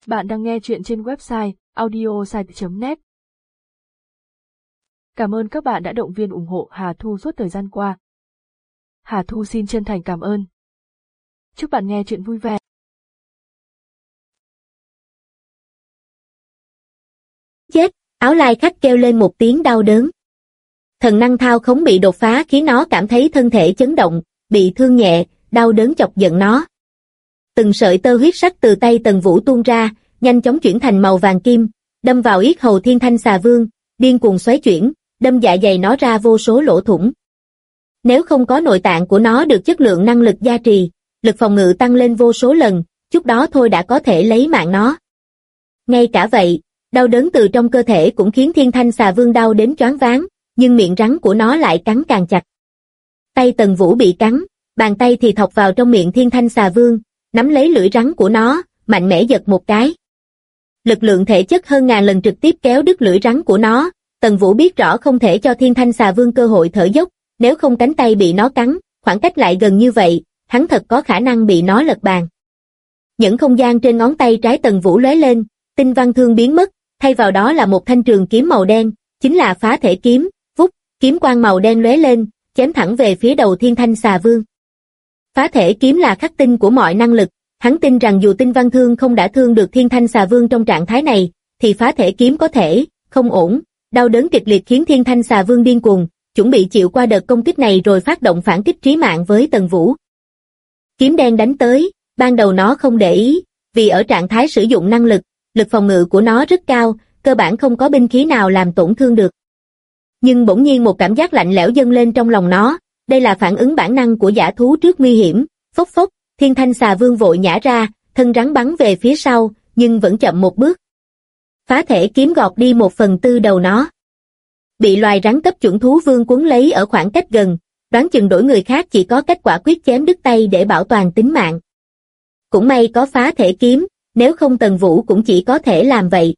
Bạn đang nghe chuyện trên website audiosite.net. Cảm ơn các bạn đã động viên ủng hộ Hà Thu suốt thời gian qua. Hà Thu xin chân thành cảm ơn. Chúc bạn nghe chuyện vui vẻ. Chết, áo lai khách kêu lên một tiếng đau đớn. Thần năng thao khống bị đột phá khiến nó cảm thấy thân thể chấn động, bị thương nhẹ, đau đớn chọc giận nó. Từng sợi tơ huyết sắc từ tay Tần Vũ tuôn ra, nhanh chóng chuyển thành màu vàng kim, đâm vào yết hầu Thiên Thanh Xà Vương, điên cuồng xoáy chuyển, đâm dạ dày nó ra vô số lỗ thủng. Nếu không có nội tạng của nó được chất lượng năng lực gia trì, lực phòng ngự tăng lên vô số lần, chút đó thôi đã có thể lấy mạng nó. Ngay cả vậy, đau đớn từ trong cơ thể cũng khiến Thiên Thanh Xà Vương đau đến choáng váng, nhưng miệng rắn của nó lại cắn càng chặt. Tay Tần Vũ bị cắn, bàn tay thì thọc vào trong miệng Thiên Thanh Xà Vương, nắm lấy lưỡi rắn của nó, mạnh mẽ giật một cái. Lực lượng thể chất hơn ngàn lần trực tiếp kéo đứt lưỡi rắn của nó. Tần Vũ biết rõ không thể cho Thiên Thanh Xà Vương cơ hội thở dốc, nếu không cánh tay bị nó cắn, khoảng cách lại gần như vậy, hắn thật có khả năng bị nó lật bàn. Những không gian trên ngón tay trái Tần Vũ lóe lên, tinh văn thương biến mất, thay vào đó là một thanh trường kiếm màu đen, chính là phá thể kiếm. Vút, kiếm quang màu đen lóe lên, chém thẳng về phía đầu Thiên Thanh Xà Vương. Phá thể kiếm là khắc tinh của mọi năng lực, hắn tin rằng dù tinh văn thương không đã thương được Thiên Thanh Xà Vương trong trạng thái này, thì phá thể kiếm có thể. Không ổn, đau đớn kịch liệt khiến Thiên Thanh Xà Vương điên cuồng, chuẩn bị chịu qua đợt công kích này rồi phát động phản kích trí mạng với Tần Vũ. Kiếm đen đánh tới, ban đầu nó không để ý, vì ở trạng thái sử dụng năng lực, lực phòng ngự của nó rất cao, cơ bản không có binh khí nào làm tổn thương được. Nhưng bỗng nhiên một cảm giác lạnh lẽo dâng lên trong lòng nó, đây là phản ứng bản năng của dã thú trước nguy hiểm. Phốc phốc, Thiên Thanh Xà Vương vội nhả ra, thân rắn bắn về phía sau, nhưng vẫn chậm một bước. Phá thể kiếm gọt đi 1/4 đầu nó. Bị loài rắn cấp chuẩn thú vương quấn lấy ở khoảng cách gần, đoán chừng đổi người khác chỉ có cách quả quyết chém đứt tay để bảo toàn tính mạng. Cũng may có phá thể kiếm, nếu không Tần Vũ cũng chỉ có thể làm vậy.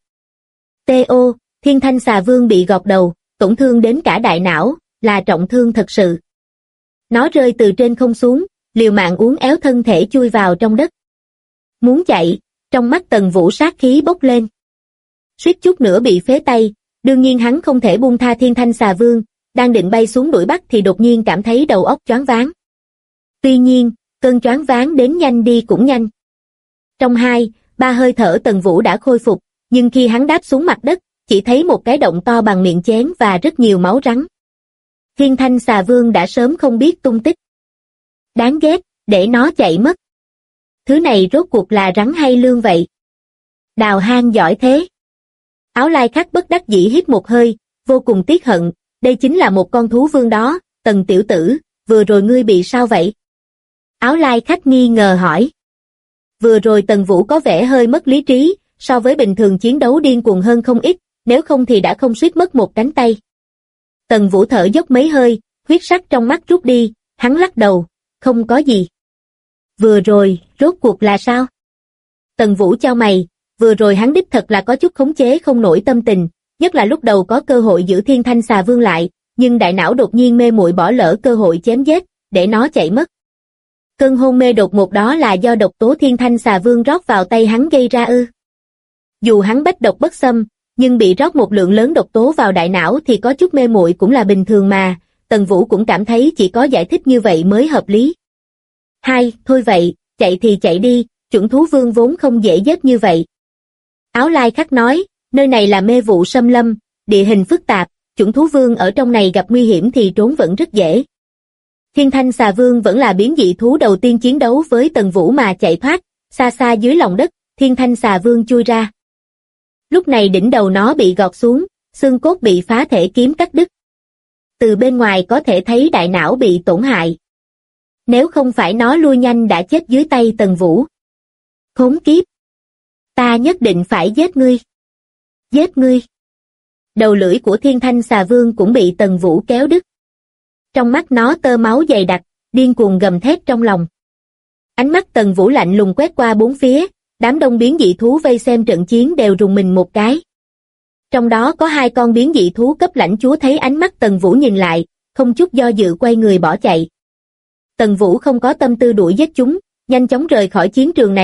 T.O. Thiên Thanh Xà Vương bị gọt đầu, tổn thương đến cả đại não, là trọng thương thật sự. Nó rơi từ trên không xuống, liều mạng uốn éo thân thể chui vào trong đất. Muốn chạy, trong mắt Tần Vũ sát khí bốc lên. Suýt chút nữa bị phế tay, đương nhiên hắn không thể buông tha Thiên Thanh Xà Vương, đang định bay xuống đuổi bắt thì đột nhiên cảm thấy đầu óc choáng váng. Tuy nhiên, cơn choáng váng đến nhanh đi cũng nhanh. Trong 2-3 hơi thở Tần Vũ đã khôi phục, nhưng khi hắn đáp xuống mặt đất, chỉ thấy một cái động to bằng miệng chén và rất nhiều máu rắn. Thiên Thanh Xà Vương đã sớm không biết tung tích. Đáng ghét, để nó chạy mất. Thứ này rốt cuộc là rắn hay lương vậy? Đào hang giỏi thế. Áo lai khách bất đắc dĩ hít một hơi, vô cùng tiếc hận, đây chính là một con thú vương đó. Tần tiểu tử, vừa rồi ngươi bị sao vậy? Áo lai khách nghi ngờ hỏi. Vừa rồi Tần Vũ có vẻ hơi mất lý trí, so với bình thường chiến đấu điên cuồng hơn không ít, nếu không thì đã không suýt mất một cánh tay. Tần Vũ thở dốc mấy hơi, huyết sắc trong mắt rút đi, hắn lắc đầu, không có gì. Vừa rồi, rốt cuộc là sao? Tần Vũ chau mày, vừa rồi hắn đích thật là có chút khống chế không nổi tâm tình, nhất là lúc đầu có cơ hội giữ Thiên Thanh Xà Vương lại, nhưng đại não đột nhiên mê muội bỏ lỡ cơ hội chém giết, để nó chạy mất. Cơn hôn mê đột ngột đó là do độc tố Thiên Thanh Xà Vương rót vào tay hắn gây ra ư? Dù hắn bách độc bất xâm, nhưng bị rót một lượng lớn độc tố vào đại não thì có chút mê muội cũng là bình thường mà. Tần Vũ cũng cảm thấy chỉ có giải thích như vậy mới hợp lý. Thôi vậy, chạy thì chạy đi, chuẩn thú vương vốn không dễ giết như vậy. Áo lai khách nói, nơi này là mê vụ xâm lâm, địa hình phức tạp, chuẩn thú vương ở trong này gặp nguy hiểm thì trốn vẫn rất dễ. Thiên Thanh Xà Vương vẫn là biến dị thú đầu tiên chiến đấu với Tần Vũ mà chạy thoát, xa xa dưới lòng đất, Thiên Thanh Xà Vương chui ra. Lúc này đỉnh đầu nó bị gọt xuống, xương cốt bị phá thể kiếm cắt đứt. Từ bên ngoài có thể thấy đại não bị tổn hại. Nếu không phải nó lui nhanh đã chết dưới tay Tần Vũ. Khốn kiếp! Ta nhất định phải giết ngươi! Giết ngươi! Đầu lưỡi của Thiên Thanh Xà Vương cũng bị Tần Vũ kéo đứt. Trong mắt nó tơ máu dày đặc, điên cuồng gầm thét trong lòng. Ánh mắt Tần Vũ lạnh lùng quét qua bốn phía, đám đông biến dị thú vây xem trận chiến đều rùng mình một cái. Trong đó có 2 con biến dị thú cấp lãnh chúa thấy ánh mắt Tần Vũ nhìn lại, không chút do dự quay người bỏ chạy. Tần Vũ không có tâm tư đuổi giết chúng, nhanh chóng rời khỏi chiến trường này,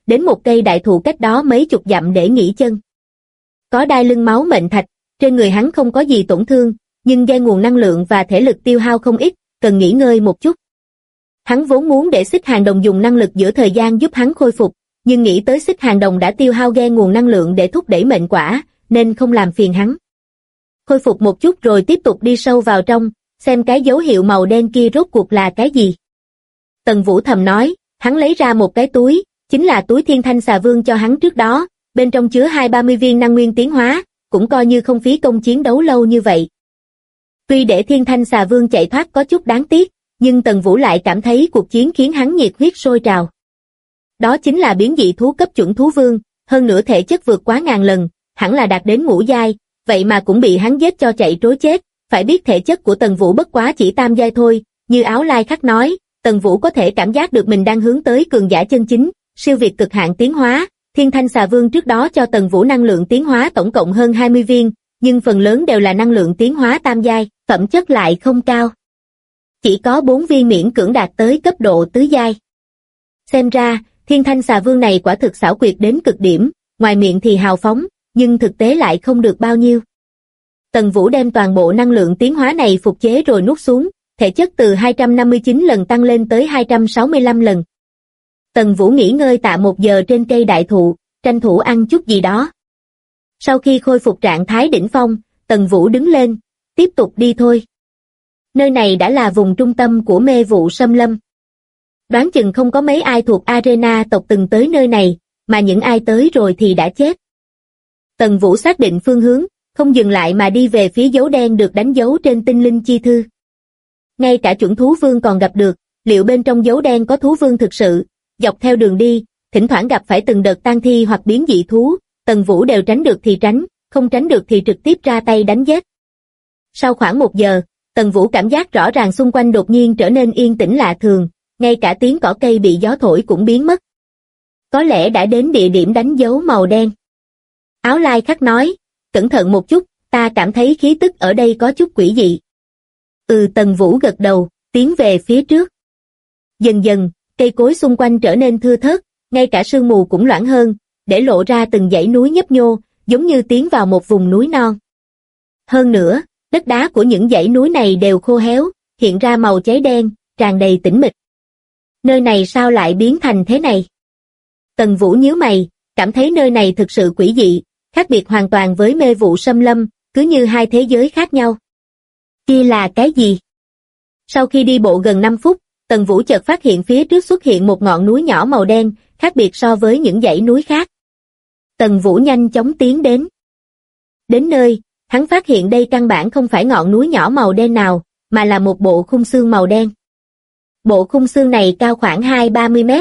đến một cây đại thụ cách đó mấy chục dặm để nghỉ chân. Có đai lưng máu mệnh thạch, trên người hắn không có gì tổn thương, nhưng do nguồn năng lượng và thể lực tiêu hao không ít, cần nghỉ ngơi một chút. Hắn vốn muốn để Xích Hàng Đồng dùng năng lực giữa thời gian giúp hắn khôi phục, nhưng nghĩ tới Xích Hàng Đồng đã tiêu hao ghe nguồn năng lượng để thúc đẩy mệnh quả, nên không làm phiền hắn. Khôi phục một chút rồi tiếp tục đi sâu vào trong, xem cái dấu hiệu màu đen kia rốt cuộc là cái gì. Tần Vũ thầm nói, hắn lấy ra một cái túi, chính là túi Thiên Thanh Xà Vương cho hắn trước đó, bên trong chứa 20-30 viên năng nguyên tiến hóa, cũng coi như không phí công chiến đấu lâu như vậy. Tuy để Thiên Thanh Xà Vương chạy thoát có chút đáng tiếc, nhưng Tần Vũ lại cảm thấy cuộc chiến khiến hắn nhiệt huyết sôi trào. Đó chính là biến dị thú cấp chuẩn thú vương, hơn nữa thể chất vượt quá 1000 lần, hẳn là đạt đến ngũ giai, vậy mà cũng bị hắn giết cho chạy trối chết, phải biết thể chất của Tần Vũ bất quá chỉ tam giai thôi, như Áo Lai Khắc nói, Tần Vũ có thể cảm giác được mình đang hướng tới cường giả chân chính, siêu việt cực hạn tiến hóa. Thiên Thanh Xà Vương trước đó cho Tần Vũ năng lượng tiến hóa tổng cộng hơn 20 viên, nhưng phần lớn đều là năng lượng tiến hóa tam giai, phẩm chất lại không cao. Chỉ có 4 viên miễn cưỡng đạt tới cấp độ tứ giai. Xem ra, Thiên Thanh Xà Vương này quả thực xảo quyệt đến cực điểm, ngoài miệng thì hào phóng, nhưng thực tế lại không được bao nhiêu. Tần Vũ đem toàn bộ năng lượng tiến hóa này phục chế rồi nuốt xuống, thể chất từ 259 lần tăng lên tới 265 lần. Tần Vũ nghỉ ngơi tạ 1 giờ trên cây đại thụ, tranh thủ ăn chút gì đó. Sau khi khôi phục trạng thái đỉnh phong, Tần Vũ đứng lên, tiếp tục đi thôi. Nơi này đã là vùng trung tâm của mê vụ xâm lâm. Đoán chừng không có mấy ai thuộc Arena tộc từng tới nơi này, mà những ai tới rồi thì đã chết. Tần Vũ xác định phương hướng, không dừng lại mà đi về phía dấu đen được đánh dấu trên tinh linh chi thư. Ngay cả chuẩn thú vương còn gặp được, liệu bên trong dấu đen có thú vương thực sự? Dọc theo đường đi, thỉnh thoảng gặp phải từng đợt tang thi hoặc biến dị thú, Tần Vũ đều tránh được thì tránh, không tránh được thì trực tiếp ra tay đánh giết. Sau khoảng 1 giờ, Tần Vũ cảm giác rõ ràng xung quanh đột nhiên trở nên yên tĩnh lạ thường, ngay cả tiếng cỏ cây bị gió thổi cũng biến mất. Có lẽ đã đến địa điểm đánh dấu màu đen. Áo Lai Khắc nói, cẩn thận một chút, ta cảm thấy khí tức ở đây có chút quỷ dị. Tần Vũ gật đầu, tiến về phía trước. Dần dần, cây cối xung quanh trở nên thưa thớt, ngay cả sương mù cũng loãng hơn, để lộ ra từng dãy núi nhấp nhô, giống như tiến vào một vùng núi non. Hơn nữa, đất đá của những dãy núi này đều khô héo, hiện ra màu cháy đen, tràn đầy tĩnh mịch. Nơi này sao lại biến thành thế này? Tần Vũ nhíu mày, cảm thấy nơi này thực sự quỷ dị, khác biệt hoàn toàn với mê vụ xâm lâm, cứ như hai thế giới khác nhau. Kia là cái gì? Sau khi đi bộ gần 5 phút, Tần Vũ chợt phát hiện phía trước xuất hiện một ngọn núi nhỏ màu đen, khác biệt so với những dãy núi khác. Tần Vũ nhanh chóng tiến đến. Đến nơi, hắn phát hiện đây căn bản không phải ngọn núi nhỏ màu đen nào, mà là một bộ khung xương màu đen. Bộ khung xương này cao khoảng 20-30 mét.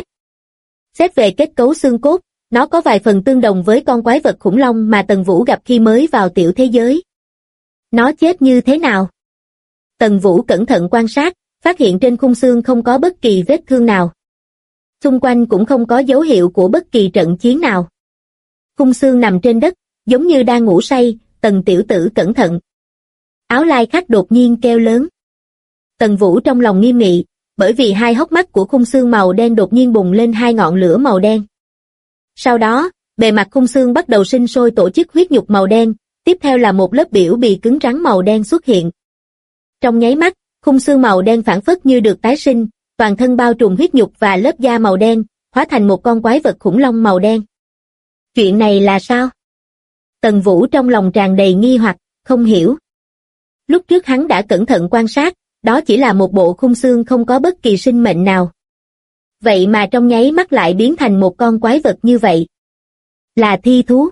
Xét về kết cấu xương cốt, nó có vài phần tương đồng với con quái vật khủng long mà Tần Vũ gặp khi mới vào tiểu thế giới. Nó chết như thế nào? Tần Vũ cẩn thận quan sát, phát hiện trên khung xương không có bất kỳ vết thương nào. Xung quanh cũng không có dấu hiệu của bất kỳ trận chiến nào. Khung xương nằm trên đất, giống như đang ngủ say, Tần tiểu tử cẩn thận. Áo Lai Khắc đột nhiên kêu lớn. Tần Vũ trong lòng nghiêm nghị, bởi vì hai hốc mắt của khung xương màu đen đột nhiên bùng lên hai ngọn lửa màu đen. Sau đó, bề mặt khung xương bắt đầu sinh sôi tổ chức huyết nhục màu đen, tiếp theo là một lớp biểu bì cứng rắn màu đen xuất hiện. Trong nháy mắt, khung xương màu đen phảng phất như được tái sinh, toàn thân bao trùm huyết nhục và lớp da màu đen, hóa thành một con quái vật khủng long màu đen. Chuyện này là sao? Tần Vũ trong lòng tràn đầy nghi hoặc, không hiểu. Lúc trước hắn đã cẩn thận quan sát, đó chỉ là một bộ khung xương không có bất kỳ sinh mệnh nào. Vậy mà trong nháy mắt lại biến thành một con quái vật như vậy. Là thi thú.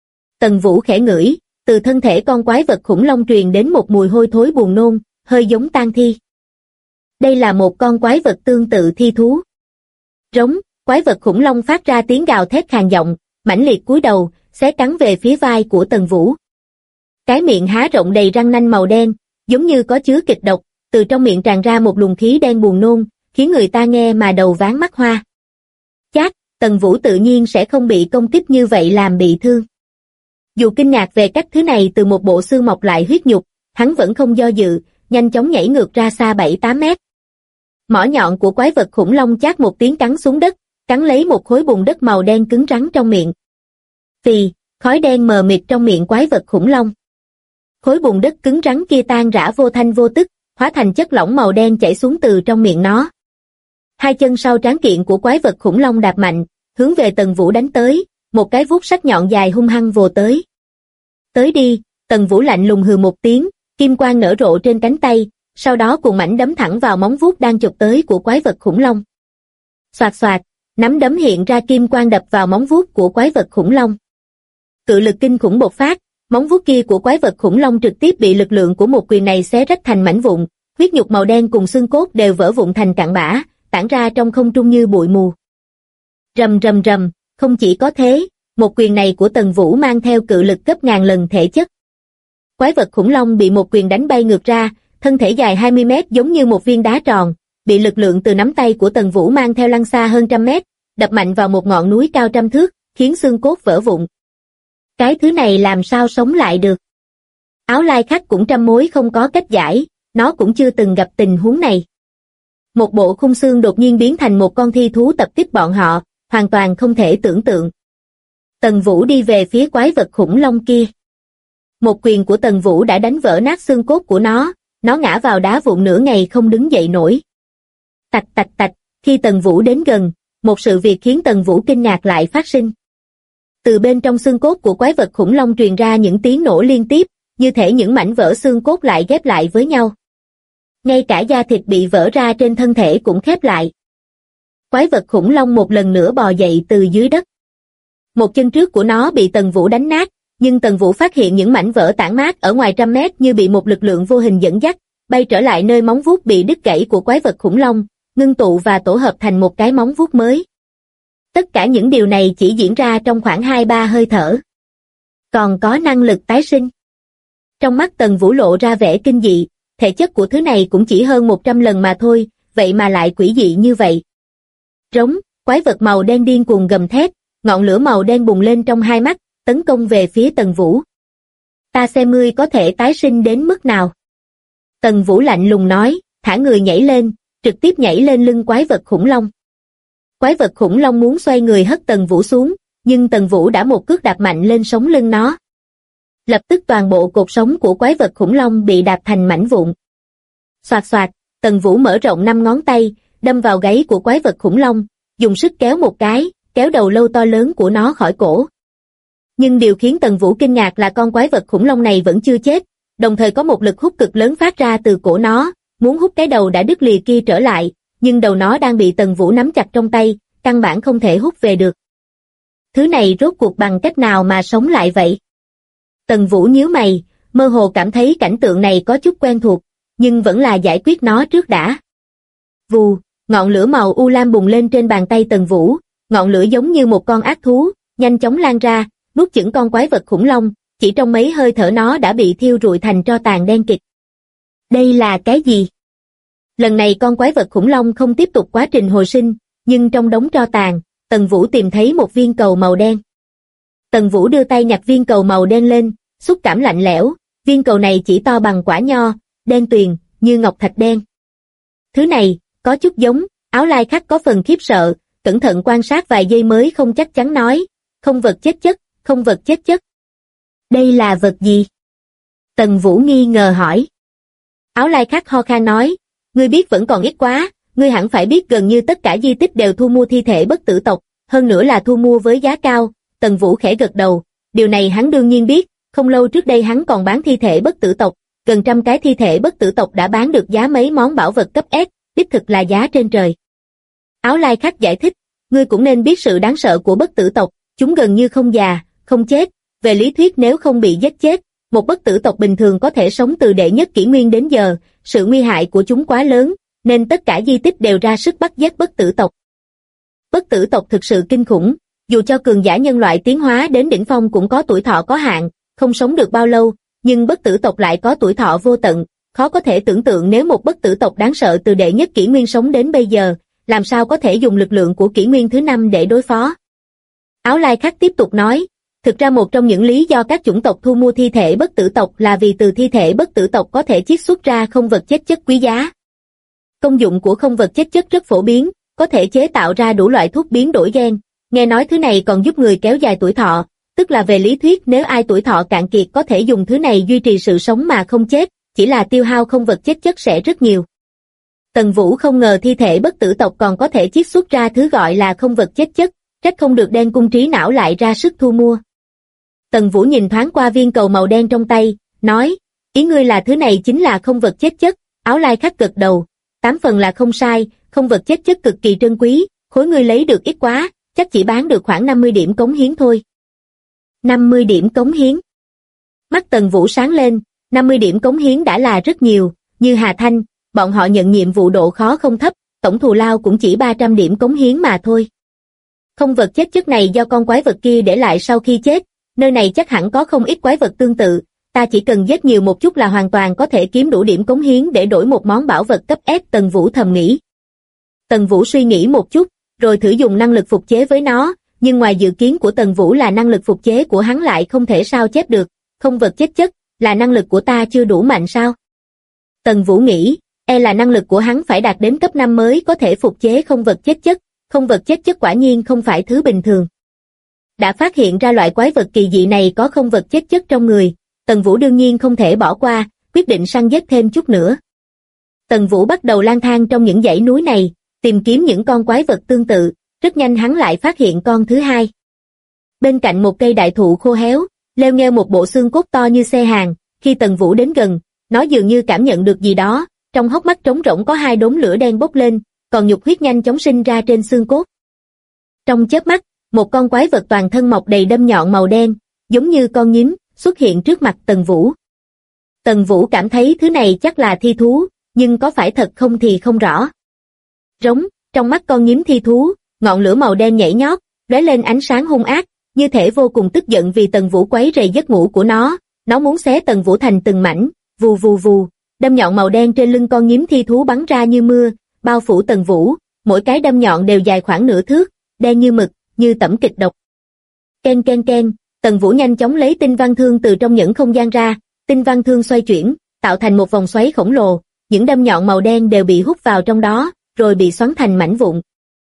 Tần Vũ khẽ ngửi, từ thân thể con quái vật khủng long truyền đến một mùi hôi thối buồn nôn, hơi giống tang thi. Đây là một con quái vật tương tự thi thú. Rống, quái vật khủng long phát ra tiếng gào thét khàn giọng, mãnh liệt cúi đầu, xé cắn về phía vai của Tần Vũ. Cái miệng há rộng đầy răng nanh màu đen, giống như có chứa kịch độc, từ trong miệng tràn ra một luồng khí đen buồn nôn, khiến người ta nghe mà đầu váng mắt hoa. Chát, Tần Vũ tự nhiên sẽ không bị công kích như vậy làm bị thương. Dù kinh ngạc về cách thứ này từ một bộ xương mọc lại huyết nhục, hắn vẫn không do dự, nhanh chóng nhảy ngược ra xa 7-8 mét. Mỏ nhọn của quái vật khủng long chát một tiếng cắn xuống đất, cắn lấy một khối bùn đất màu đen cứng rắn trong miệng. Phì, khói đen mờ mịt trong miệng quái vật khủng long. Khối bùn đất cứng rắn kia tan rã vô thanh vô tức, hóa thành chất lỏng màu đen chảy xuống từ trong miệng nó. Hai chân sau tráng kiện của quái vật khủng long đạp mạnh, hướng về Tần Vũ đánh tới, một cái vuốt sắc nhọn dài hung hăng vồ tới. Tới đi, Tần Vũ lạnh lùng hừ một tiếng, kim quang nở rộ trên cánh tay, sau đó cuồng mãnh đấm thẳng vào móng vuốt đang chụp tới của quái vật khủng long. Xoạt xoạt, nắm đấm hiện ra kim quang đập vào móng vuốt của quái vật khủng long. Cự lực kinh khủng bộc phát, móng vuốt kia của quái vật khủng long trực tiếp bị lực lượng của một quyền này xé rách thành mảnh vụn, huyết nhục màu đen cùng xương cốt đều vỡ vụn thành cặn bã, tản ra trong không trung như bụi mù. Rầm rầm rầm, không chỉ có thế, một quyền này của Tần Vũ mang theo cự lực gấp ngàn lần thể chất. Quái vật khủng long bị một quyền đánh bay ngược ra, thân thể dài 20 mét giống như một viên đá tròn, bị lực lượng từ nắm tay của Tần Vũ mang theo lăn xa hơn trăm mét, đập mạnh vào một ngọn núi cao trăm thước, khiến xương cốt vỡ vụn. Cái thứ này làm sao sống lại được? Áo Lai Khắc cũng trăm mối không có cách giải, nó cũng chưa từng gặp tình huống này. Một bộ khung xương đột nhiên biến thành một con thi thú tập kích bọn họ, hoàn toàn không thể tưởng tượng. Tần Vũ đi về phía quái vật khủng long kia. Một quyền của Tần Vũ đã đánh vỡ nát xương cốt của nó ngã vào đá vụn nửa ngày không đứng dậy nổi. Tạch tạch tạch, khi Tần Vũ đến gần, một sự việc khiến Tần Vũ kinh ngạc lại phát sinh. Từ bên trong xương cốt của quái vật khủng long truyền ra những tiếng nổ liên tiếp, như thể những mảnh vỡ xương cốt lại ghép lại với nhau. Ngay cả da thịt bị vỡ ra trên thân thể cũng khép lại. Quái vật khủng long một lần nữa bò dậy từ dưới đất. Một chân trước của nó bị Tần Vũ đánh nát, nhưng Tần Vũ phát hiện những mảnh vỡ tản mát ở ngoài trăm mét như bị một lực lượng vô hình dẫn dắt, bay trở lại nơi móng vuốt bị đứt gãy của quái vật khủng long, ngưng tụ và tổ hợp thành một cái móng vuốt mới. Tất cả những điều này chỉ diễn ra trong khoảng 2-3 hơi thở. Còn có năng lực tái sinh. Trong mắt Tần Vũ lộ ra vẻ kinh dị, thể chất của thứ này cũng chỉ hơn 100 lần mà thôi, vậy mà lại quỷ dị như vậy. Rống, quái vật màu đen điên cuồng gầm thét, ngọn lửa màu đen bùng lên trong hai mắt, tấn công về phía Tần Vũ. Ta xem ngươi có thể tái sinh đến mức nào. Tần Vũ lạnh lùng nói, thả người nhảy lên, trực tiếp nhảy lên lưng quái vật khủng long. Quái vật khủng long muốn xoay người hất Tần Vũ xuống, nhưng Tần Vũ đã một cước đạp mạnh lên sống lưng nó. Lập tức toàn bộ cột sống của quái vật khủng long bị đạp thành mảnh vụn. Xoạt xoạt, Tần Vũ mở rộng 5 ngón tay, đâm vào gáy của quái vật khủng long, dùng sức kéo một cái, kéo đầu lâu to lớn của nó khỏi cổ. Nhưng điều khiến Tần Vũ kinh ngạc là con quái vật khủng long này vẫn chưa chết, đồng thời có một lực hút cực lớn phát ra từ cổ nó, muốn hút cái đầu đã đứt lìa kia trở lại, nhưng đầu nó đang bị Tần Vũ nắm chặt trong tay, căn bản không thể hút về được. Thứ này rốt cuộc bằng cách nào mà sống lại vậy? Tần Vũ nhíu mày, mơ hồ cảm thấy cảnh tượng này có chút quen thuộc, nhưng vẫn là giải quyết nó trước đã. Vù, ngọn lửa màu u lam bùng lên trên bàn tay Tần Vũ, ngọn lửa giống như một con ác thú, nhanh chóng lan ra, nuốt chửng con quái vật khủng long, chỉ trong mấy hơi thở nó đã bị thiêu rụi thành tro tàn đen kịt. Đây là cái gì? Lần này con quái vật khủng long không tiếp tục quá trình hồi sinh, nhưng trong đống tro tàn, Tần Vũ tìm thấy một viên cầu màu đen. Tần Vũ đưa tay nhặt viên cầu màu đen lên, xúc cảm lạnh lẽo, viên cầu này chỉ to bằng quả nho, đen tuyền, như ngọc thạch đen. Thứ này, có chút giống, Áo Lai Khắc có phần khiếp sợ, cẩn thận quan sát vài giây mới không chắc chắn nói, không vật chết chất, không vật chết chất. Đây là vật gì? Tần Vũ nghi ngờ hỏi. Áo Lai Khắc ho khan nói, ngươi biết vẫn còn ít quá, ngươi hẳn phải biết gần như tất cả di tích đều thu mua thi thể bất tử tộc, hơn nữa là thu mua với giá cao. Tần Vũ khẽ gật đầu, điều này hắn đương nhiên biết, không lâu trước đây hắn còn bán thi thể bất tử tộc, gần 100 cái thi thể bất tử tộc đã bán được giá mấy món bảo vật cấp S, đích thực là giá trên trời. Áo Lai Khắc giải thích, ngươi cũng nên biết sự đáng sợ của bất tử tộc, chúng gần như không già, không chết, về lý thuyết nếu không bị giết chết, một bất tử tộc bình thường có thể sống từ đệ nhất kỷ nguyên đến giờ, sự nguy hại của chúng quá lớn, nên tất cả di tích đều ra sức bắt giết bất tử tộc. Bất tử tộc thực sự kinh khủng, dù cho cường giả nhân loại tiến hóa đến đỉnh phong cũng có tuổi thọ có hạn, không sống được bao lâu, nhưng bất tử tộc lại có tuổi thọ vô tận, khó có thể tưởng tượng nếu một bất tử tộc đáng sợ từ đệ nhất kỷ nguyên sống đến bây giờ, làm sao có thể dùng lực lượng của kỷ nguyên thứ 5 để đối phó. Áo Lai Khắc tiếp tục nói, thực ra một trong những lý do các chủng tộc thu mua thi thể bất tử tộc là vì từ thi thể bất tử tộc có thể chiết xuất ra không vật chết chất quý giá. Công dụng của không vật chết chất rất phổ biến, có thể chế tạo ra đủ loại thuốc biến đổi gen, nghe nói thứ này còn giúp người kéo dài tuổi thọ, tức là về lý thuyết nếu ai tuổi thọ cạn kiệt có thể dùng thứ này duy trì sự sống mà không chết, chỉ là tiêu hao không vật chất chất sẽ rất nhiều. Tần Vũ không ngờ thi thể bất tử tộc còn có thể chiết xuất ra thứ gọi là không vật chất chất, trách không được đen cung trí não lại ra sức thu mua. Tần Vũ nhìn thoáng qua viên cầu màu đen trong tay, nói, ý ngươi là thứ này chính là không vật chất chất, Áo Lai Khắc gật đầu, 8 phần là không sai, không vật chất chất cực kỳ trân quý, khối ngươi lấy được ít quá, chắc chỉ bán được khoảng 50 điểm cống hiến thôi. 50 điểm cống hiến. Mắt Tần Vũ sáng lên, 50 điểm cống hiến đã là rất nhiều, như Hà Thanh, bọn họ nhận nhiệm vụ độ khó không thấp, tổng thù lao cũng chỉ 300 điểm cống hiến mà thôi. Không vật chất chất này do con quái vật kia để lại sau khi chết, nơi này chắc hẳn có không ít quái vật tương tự, ta chỉ cần giết nhiều một chút là hoàn toàn có thể kiếm đủ điểm cống hiến để đổi một món bảo vật cấp S. Tần Vũ thầm nghĩ. Tần Vũ suy nghĩ một chút, rồi thử dùng năng lực phục chế với nó, nhưng ngoài dự kiến của Tần Vũ là năng lực phục chế của hắn lại không thể sao chép được, không vật chất chất, là năng lực của ta chưa đủ mạnh sao? Tần Vũ nghĩ, là năng lực của hắn phải đạt đến cấp 5 mới có thể phục chế không vật chất chất, không vật chất chất quả nhiên không phải thứ bình thường. Đã phát hiện ra loại quái vật kỳ dị này có không vật chất chất trong người, Tần Vũ đương nhiên không thể bỏ qua, quyết định săn giết thêm chút nữa. Tần Vũ bắt đầu lang thang trong những dãy núi này, tìm kiếm những con quái vật tương tự, rất nhanh hắn lại phát hiện con thứ hai. Bên cạnh một cây đại thụ khô héo, leo nghêu một bộ xương cốt to như xe hàng, khi Tần Vũ đến gần, nó dường như cảm nhận được gì đó, trong hốc mắt trống rỗng có 2 đốm lửa đen bốc lên, còn nhục huyết nhanh chóng sinh ra trên xương cốt. Trong chớp mắt, một con quái vật toàn thân mọc đầy đâm nhọn màu đen, giống như con nhím, xuất hiện trước mặt Tần Vũ. Tần Vũ cảm thấy thứ này chắc là thi thú, nhưng có phải thật không thì không rõ. Rống, trong mắt con nhím thi thú, ngọn lửa màu đen nhảy nhót, lóe lên ánh sáng hung ác, như thể vô cùng tức giận vì Tần Vũ quấy rầy giấc ngủ của nó muốn xé Tần Vũ thành từng mảnh, vù vù vù, đâm nhọn màu đen trên lưng con nhím thi thú bắn ra như mưa, bao phủ Tần Vũ, mỗi cái đâm nhọn đều dài khoảng nửa thước, đen như mực, như tẩm kịch độc. Ken ken ken, Tần Vũ nhanh chóng lấy tinh văn thương từ trong nhẫn không gian ra, tinh văn thương xoay chuyển, tạo thành một vòng xoáy khổng lồ, những đâm nhọn màu đen đều bị hút vào trong đó, rồi bị xoắn thành mảnh vụn.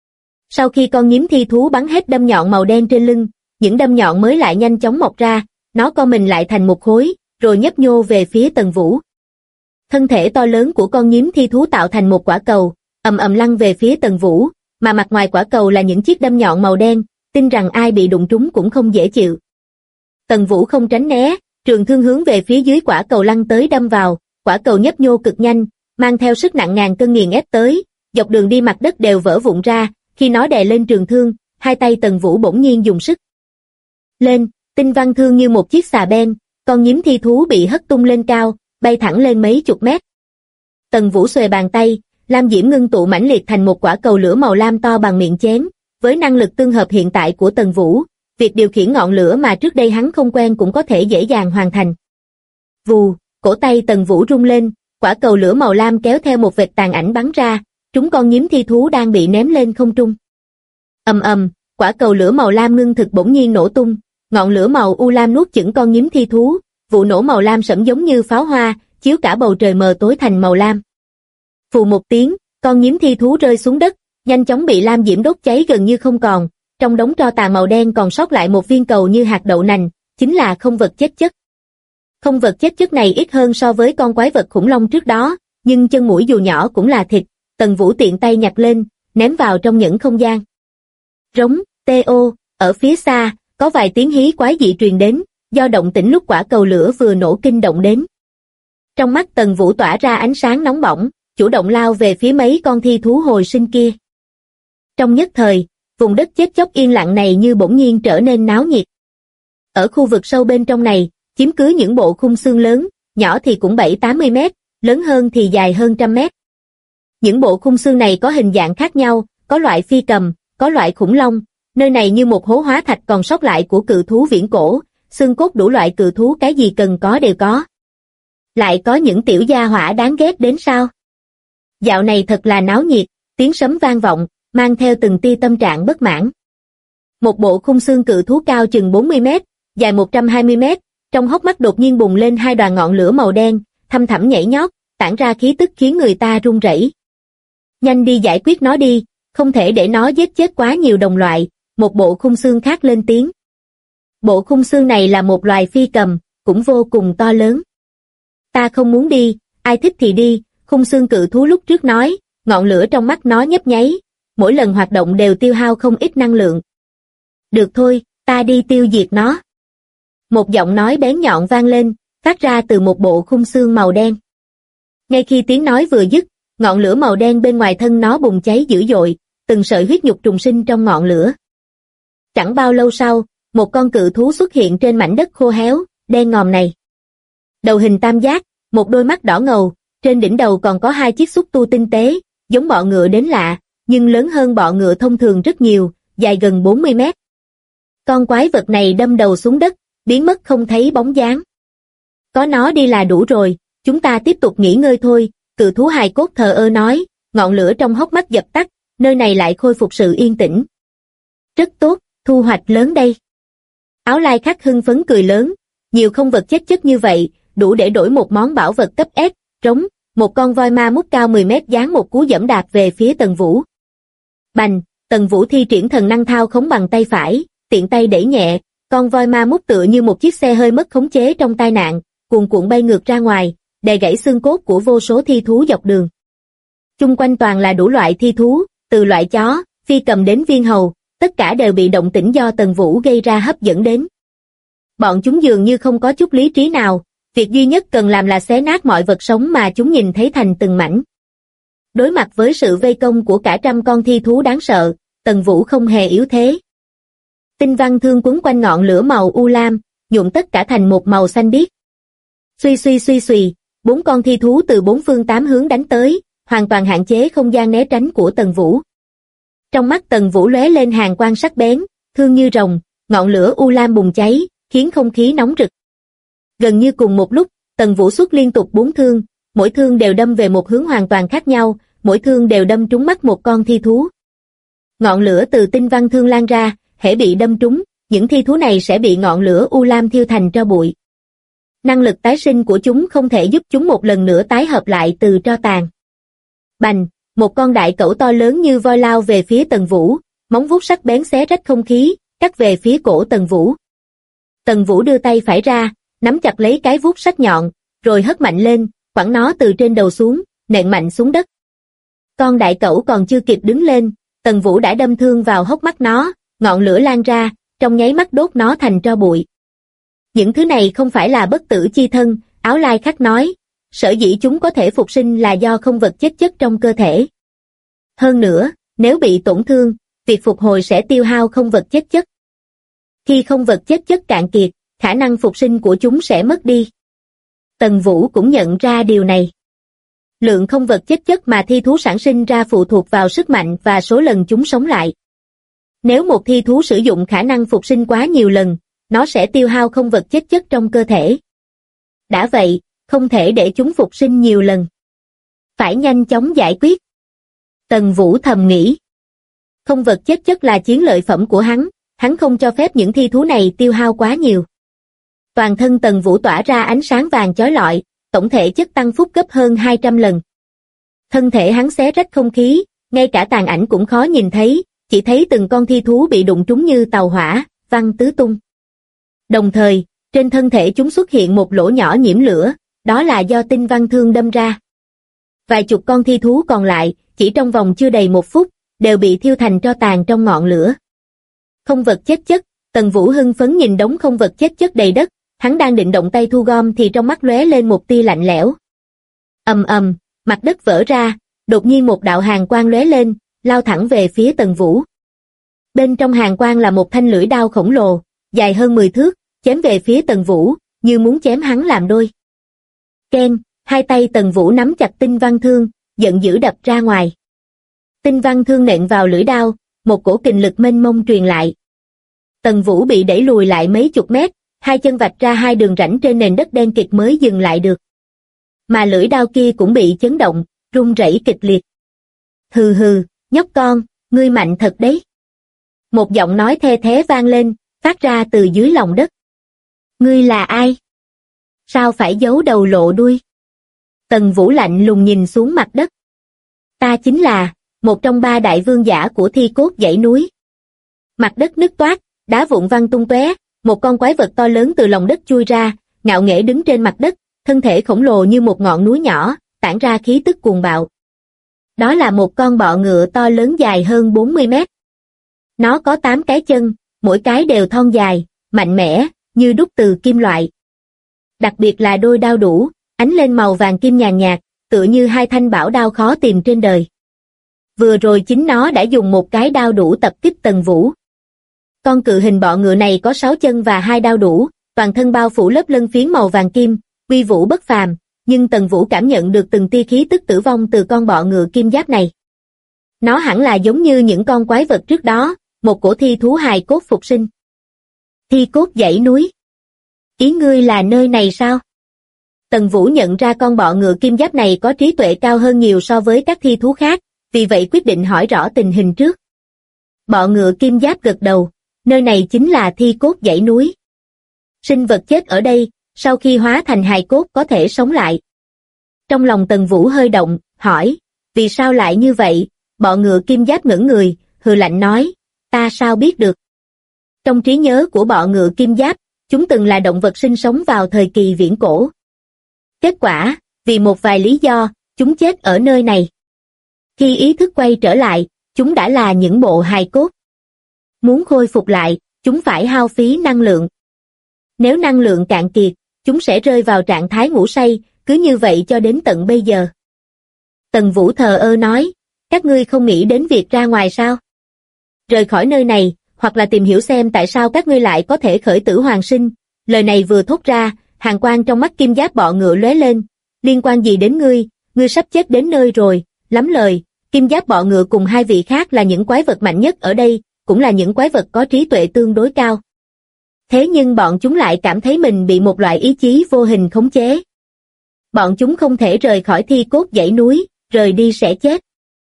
Sau khi con nhím thi thú bắn hết đâm nhọn màu đen trên lưng, những đâm nhọn mới lại nhanh chóng mọc ra, nó co mình lại thành một khối, rồi nhấp nhô về phía Tần Vũ. Thân thể to lớn của con nhím thi thú tạo thành một quả cầu, ầm ầm lăn về phía Tần Vũ, mà mặt ngoài quả cầu là những chiếc đâm nhọn màu đen, tin rằng ai bị đụng trúng cũng không dễ chịu. Tần Vũ không tránh né, trường thương hướng về phía dưới quả cầu lăn tới đâm vào, quả cầu nhấp nhô cực nhanh, mang theo sức nặng ngàn cân nghiền ép tới, dọc đường đi mặt đất đều vỡ vụn ra, khi nó đè lên trường thương, hai tay Tần Vũ bỗng nhiên dùng sức. Lên, tinh văn thương như một chiếc xà beng, con nhím thi thú bị hất tung lên cao, bay thẳng lên mấy chục mét. Tần Vũ xuề bàn tay, lam diễm ngưng tụ mãnh liệt thành một quả cầu lửa màu lam to bằng miệng chén, với năng lực tương hợp hiện tại của Tần Vũ, việc điều khiển ngọn lửa mà trước đây hắn không quen cũng có thể dễ dàng hoàn thành. Vù, cổ tay Tần Vũ rung lên, quả cầu lửa màu lam kéo theo một vệt tàn ảnh bắn ra, trúng con nhím thi thú đang bị ném lên không trung. Ầm ầm, quả cầu lửa màu lam ngưng thực bỗng nhiên nổ tung, ngọn lửa màu u lam nuốt chửng con nhím thi thú, vụ nổ màu lam sẫm giống như pháo hoa, chiếu cả bầu trời mờ tối thành màu lam. Phù một tiếng, con nhím thi thú rơi xuống đất, nhanh chóng bị lam diễm đốt cháy gần như không còn, trong đống tro tàn màu đen còn sót lại một viên cầu như hạt đậu nành, chính là không vật chất chất. Không vật chất chất này ít hơn so với con quái vật khủng long trước đó, nhưng chân mũi dù nhỏ cũng là thịt, Tần Vũ tiện tay nhặt lên, ném vào trong nhẫn không gian. Rống, T.O, ở phía xa, có vài tiếng hí quái dị truyền đến, do động tĩnh lúc quả cầu lửa vừa nổ kinh động đến. Trong mắt Tần Vũ tỏa ra ánh sáng nóng bỏng, chủ động lao về phía mấy con thi thú hồi sinh kia. Trong nhất thời, vùng đất chết chóc yên lặng này như bỗng nhiên trở nên náo nhiệt. Ở khu vực sâu bên trong này, chiếm cứ những bộ khung xương lớn, nhỏ thì cũng 7-80 mét, lớn hơn thì dài hơn 100 mét. Những bộ khung xương này có hình dạng khác nhau, có loại phi cầm, có loại khủng long, nơi này như một hố hóa thạch còn sót lại của cự thú viễn cổ, xương cốt đủ loại cự thú cái gì cần có đều có. Lại có những tiểu gia hỏa đáng ghét đến sao? Dạo này thật là náo nhiệt, tiếng sấm vang vọng, mang theo từng tia tâm trạng bất mãn. Một bộ khung xương cự thú cao chừng 40 mét, dài 120 mét, trong hốc mắt đột nhiên bùng lên 2 đoàn ngọn lửa màu đen, thăm thẳm nhảy nhót, tản ra khí tức khiến người ta run rẩy. Nhanh đi giải quyết nó đi, không thể để nó giết chết quá nhiều đồng loại, một bộ khung xương khác lên tiếng. Bộ khung xương này là một loài phi cầm, cũng vô cùng to lớn. Ta không muốn đi, ai thích thì đi, khung xương cự thú lúc trước nói, ngọn lửa trong mắt nó nhấp nháy, mỗi lần hoạt động đều tiêu hao không ít năng lượng. Được thôi, ta đi tiêu diệt nó. Một giọng nói bén nhọn vang lên, phát ra từ một bộ khung xương màu đen. Ngay khi tiếng nói vừa dứt, ngọn lửa màu đen bên ngoài thân nó bùng cháy dữ dội, từng sợi huyết nhục trùng sinh trong ngọn lửa. Chẳng bao lâu sau, một con cự thú xuất hiện trên mảnh đất khô héo, đen ngòm này. Đầu hình tam giác, một đôi mắt đỏ ngầu, trên đỉnh đầu còn có hai chiếc xúc tu tinh tế, giống bọ ngựa đến lạ, nhưng lớn hơn bọ ngựa thông thường rất nhiều, dài gần 40 mét. Con quái vật này đâm đầu xuống đất, biến mất không thấy bóng dáng. Có nó đi là đủ rồi, chúng ta tiếp tục nghỉ ngơi thôi, cự thú hài cốt thờ ơ nói, ngọn lửa trong hốc mắt dập tắt, nơi này lại khôi phục sự yên tĩnh. Rất tốt, thu hoạch lớn đây. Áo lai khắc hưng phấn cười lớn, nhiều không vật chết chất như vậy, đủ để đổi một món bảo vật cấp S, trống, một con voi ma mút cao 10 mét giáng một cú giẫm đạp về phía Tần Vũ. Bành, Tần Vũ thi triển thần năng thao khống bằng tay phải, tiện tay đẩy nhẹ, con voi ma mút tựa như một chiếc xe hơi mất khống chế trong tai nạn, cuồn cuộn bay ngược ra ngoài, đè gãy xương cốt của vô số thi thú dọc đường. Chung quanh toàn là đủ loại thi thú, từ loại chó, phi cầm đến viên hầu, tất cả đều bị động tĩnh do Tần Vũ gây ra hấp dẫn đến. Bọn chúng dường như không có chút lý trí nào, việc duy nhất cần làm là xé nát mọi vật sống mà chúng nhìn thấy thành từng mảnh. Đối mặt với sự vây công của cả trăm con thi thú đáng sợ, Tần Vũ không hề yếu thế. Tinh văn thương quấn quanh ngọn lửa màu u lam, nhuộm tất cả thành một màu xanh biếc. Suy suy suy suy, 4 con thi thú từ 4 phương 8 hướng đánh tới, hoàn toàn hạn chế không gian né tránh của Tần Vũ. Trong mắt Tần Vũ lóe lên hàn quang sắc bén, thương như rồng, ngọn lửa u lam bùng cháy, khiến không khí nóng rực. Gần như cùng một lúc, Tần Vũ xuất liên tục 4 thương, mỗi thương đều đâm về một hướng hoàn toàn khác nhau, mỗi thương đều đâm trúng mắt một con thi thú. Ngọn lửa từ tinh văn thương lan ra, hễ bị đâm trúng, những thi thú này sẽ bị ngọn lửa u lam thiêu thành tro bụi. Năng lực tái sinh của chúng không thể giúp chúng một lần nữa tái hợp lại từ tro tàn. Bành, một con đại cẩu to lớn như voi lao về phía Tần Vũ, móng vuốt sắc bén xé rách không khí, cắt về phía cổ Tần Vũ. Tần Vũ đưa tay phải ra, nắm chặt lấy cái vuốt sắc nhọn, rồi hất mạnh lên, quẳng nó từ trên đầu xuống, nện mạnh xuống đất. Con đại cẩu còn chưa kịp đứng lên, Tần Vũ đã đâm thương vào hốc mắt nó, ngọn lửa lan ra, trong nháy mắt đốt nó thành tro bụi. Những thứ này không phải là bất tử chi thân, Áo Lai Khắc nói, sở dĩ chúng có thể phục sinh là do không vật chết chất trong cơ thể. Hơn nữa, nếu bị tổn thương, việc phục hồi sẽ tiêu hao không vật chết chất. Khi không vật chết chất cạn kiệt, khả năng phục sinh của chúng sẽ mất đi. Tần Vũ cũng nhận ra điều này. Lượng không vật chết chất mà thi thú sản sinh ra phụ thuộc vào sức mạnh và số lần chúng sống lại. Nếu một thi thú sử dụng khả năng phục sinh quá nhiều lần, nó sẽ tiêu hao không vật chết chất trong cơ thể. Đã vậy, không thể để chúng phục sinh nhiều lần. Phải nhanh chóng giải quyết. Tần Vũ thầm nghĩ. Không vật chết chất là chiến lợi phẩm của hắn không cho phép những thi thú này tiêu hao quá nhiều. Toàn thân Tần Vũ tỏa ra ánh sáng vàng chói lọi, tổng thể chất tăng phúc gấp hơn 200 lần. Thân thể hắn xé rách không khí, ngay cả tàn ảnh cũng khó nhìn thấy, chỉ thấy từng con thi thú bị đụng trúng như tàu hỏa, văng tứ tung. Đồng thời, trên thân thể chúng xuất hiện một lỗ nhỏ nhiễm lửa, đó là do tinh văn thương đâm ra. Vài chục con thi thú còn lại, chỉ trong vòng chưa đầy 1 phút, đều bị thiêu thành tro tàn trong ngọn lửa. Không vật chết chất, Tần Vũ hưng phấn nhìn đống không vật chết chất đầy đất, hắn đang định động tay thu gom thì trong mắt lóe lên một tia lạnh lẽo. Ầm ầm, mặt đất vỡ ra, đột nhiên một đạo hàn quang lóe lên, lao thẳng về phía Tần Vũ. Bên trong hàn quang là một thanh lưỡi đao khổng lồ, dài hơn 10 thước, chém về phía Tần Vũ, như muốn chém hắn làm đôi. Keng, hai tay Tần Vũ nắm chặt tinh văn thương, giận dữ đập ra ngoài. Tinh văn thương nện vào lưỡi đao, một cổ kình lực mênh mông truyền lại. Tần Vũ bị đẩy lùi lại mấy chục mét, hai chân vạch ra hai đường rãnh trên nền đất đen kịt mới dừng lại được. Mà lưỡi đao kia cũng bị chấn động, rung rẩy kịch liệt. Hừ hừ, nhóc con, ngươi mạnh thật đấy. Một giọng nói the thé vang lên, phát ra từ dưới lòng đất. Ngươi là ai? Sao phải giấu đầu lộ đuôi? Tần Vũ lạnh lùng nhìn xuống mặt đất. Ta chính là một trong ba đại vương giả của thi cốt dãy núi. Mặt đất nứt toác, đá vụn văng tung tóe, một con quái vật to lớn từ lòng đất chui ra, ngạo nghễ đứng trên mặt đất, thân thể khổng lồ như một ngọn núi nhỏ, tản ra khí tức cuồng bạo. Đó là một con bọ ngựa to lớn dài hơn 40 mét. Nó có 8 cái chân, mỗi cái đều thon dài, mạnh mẽ, như đúc từ kim loại. Đặc biệt là đôi đao đủ, ánh lên màu vàng kim nhàn nhạt, tựa như hai thanh bảo đao khó tìm trên đời. Vừa rồi chính nó đã dùng một cái đao đủ tập kích Tần Vũ. Con cự hình bọ ngựa này có 6 chân và 2 đao đủ, toàn thân bao phủ lớp lân phiến màu vàng kim, uy vũ bất phàm, nhưng Tần Vũ cảm nhận được từng tia khí tức tử vong từ con bọ ngựa kim giáp này. Nó hẳn là giống như những con quái vật trước đó, một cổ thi thú hài cốt phục sinh. Thi cốt dãy núi. Ý ngươi là nơi này sao? Tần Vũ nhận ra con bọ ngựa kim giáp này có trí tuệ cao hơn nhiều so với các thi thú khác, vì vậy quyết định hỏi rõ tình hình trước. Bọ ngựa kim giáp gật đầu, nơi này chính là thi cốt dãy núi. Sinh vật chết ở đây, sau khi hóa thành hài cốt có thể sống lại. Trong lòng Tần Vũ hơi động, hỏi, vì sao lại như vậy? Bọ ngựa kim giáp ngẩng người, hừ lạnh nói, ta sao biết được? Trong trí nhớ của bọ ngựa kim giáp, chúng từng là động vật sinh sống vào thời kỳ viễn cổ. Kết quả, vì một vài lý do, chúng chết ở nơi này. Khi ý thức quay trở lại, chúng đã là những bộ hài cốt. Muốn khôi phục lại, chúng phải hao phí năng lượng. Nếu năng lượng cạn kiệt, chúng sẽ rơi vào trạng thái ngủ say, cứ như vậy cho đến tận bây giờ. Tần Vũ thờ ơ nói, các ngươi không nghĩ đến việc ra ngoài sao? Rời khỏi nơi này, hoặc là tìm hiểu xem tại sao các ngươi lại có thể khởi tử hoàn sinh. Lời này vừa thốt ra, hàn quang trong mắt kim giáp bọ ngựa lóe lên. Liên quan gì đến ngươi sắp chết đến nơi rồi, lắm lời. Kim giáp bọ ngựa cùng hai vị khác là những quái vật mạnh nhất ở đây, cũng là những quái vật có trí tuệ tương đối cao. Thế nhưng bọn chúng lại cảm thấy mình bị một loại ý chí vô hình khống chế. Bọn chúng không thể rời khỏi thi cốt dãy núi, rời đi sẽ chết.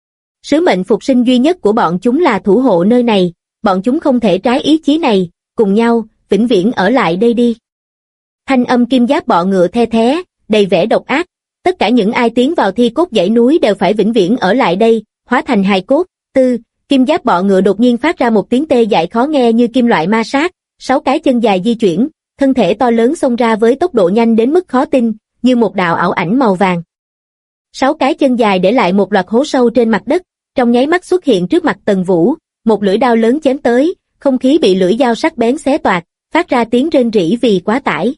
Sứ mệnh phục sinh duy nhất của bọn chúng là thủ hộ nơi này, bọn chúng không thể trái ý chí này, cùng nhau, vĩnh viễn ở lại đây đi. Thanh âm kim giáp bọ ngựa the thé, đầy vẻ độc ác, tất cả những ai tiến vào thi cốt dãy núi đều phải vĩnh viễn ở lại đây, hóa thành hài cốt. Kim giáp bọ ngựa đột nhiên phát ra một tiếng tê dại khó nghe như kim loại ma sát, 6 cái chân dài di chuyển, thân thể to lớn xông ra với tốc độ nhanh đến mức khó tin, như một đạo ảo ảnh màu vàng. 6 cái chân dài để lại một loạt hố sâu trên mặt đất, trong nháy mắt xuất hiện trước mặt Tần Vũ, một lưỡi đao lớn chém tới, không khí bị lưỡi dao sắc bén xé toạc, phát ra tiếng rên rỉ vì quá tải.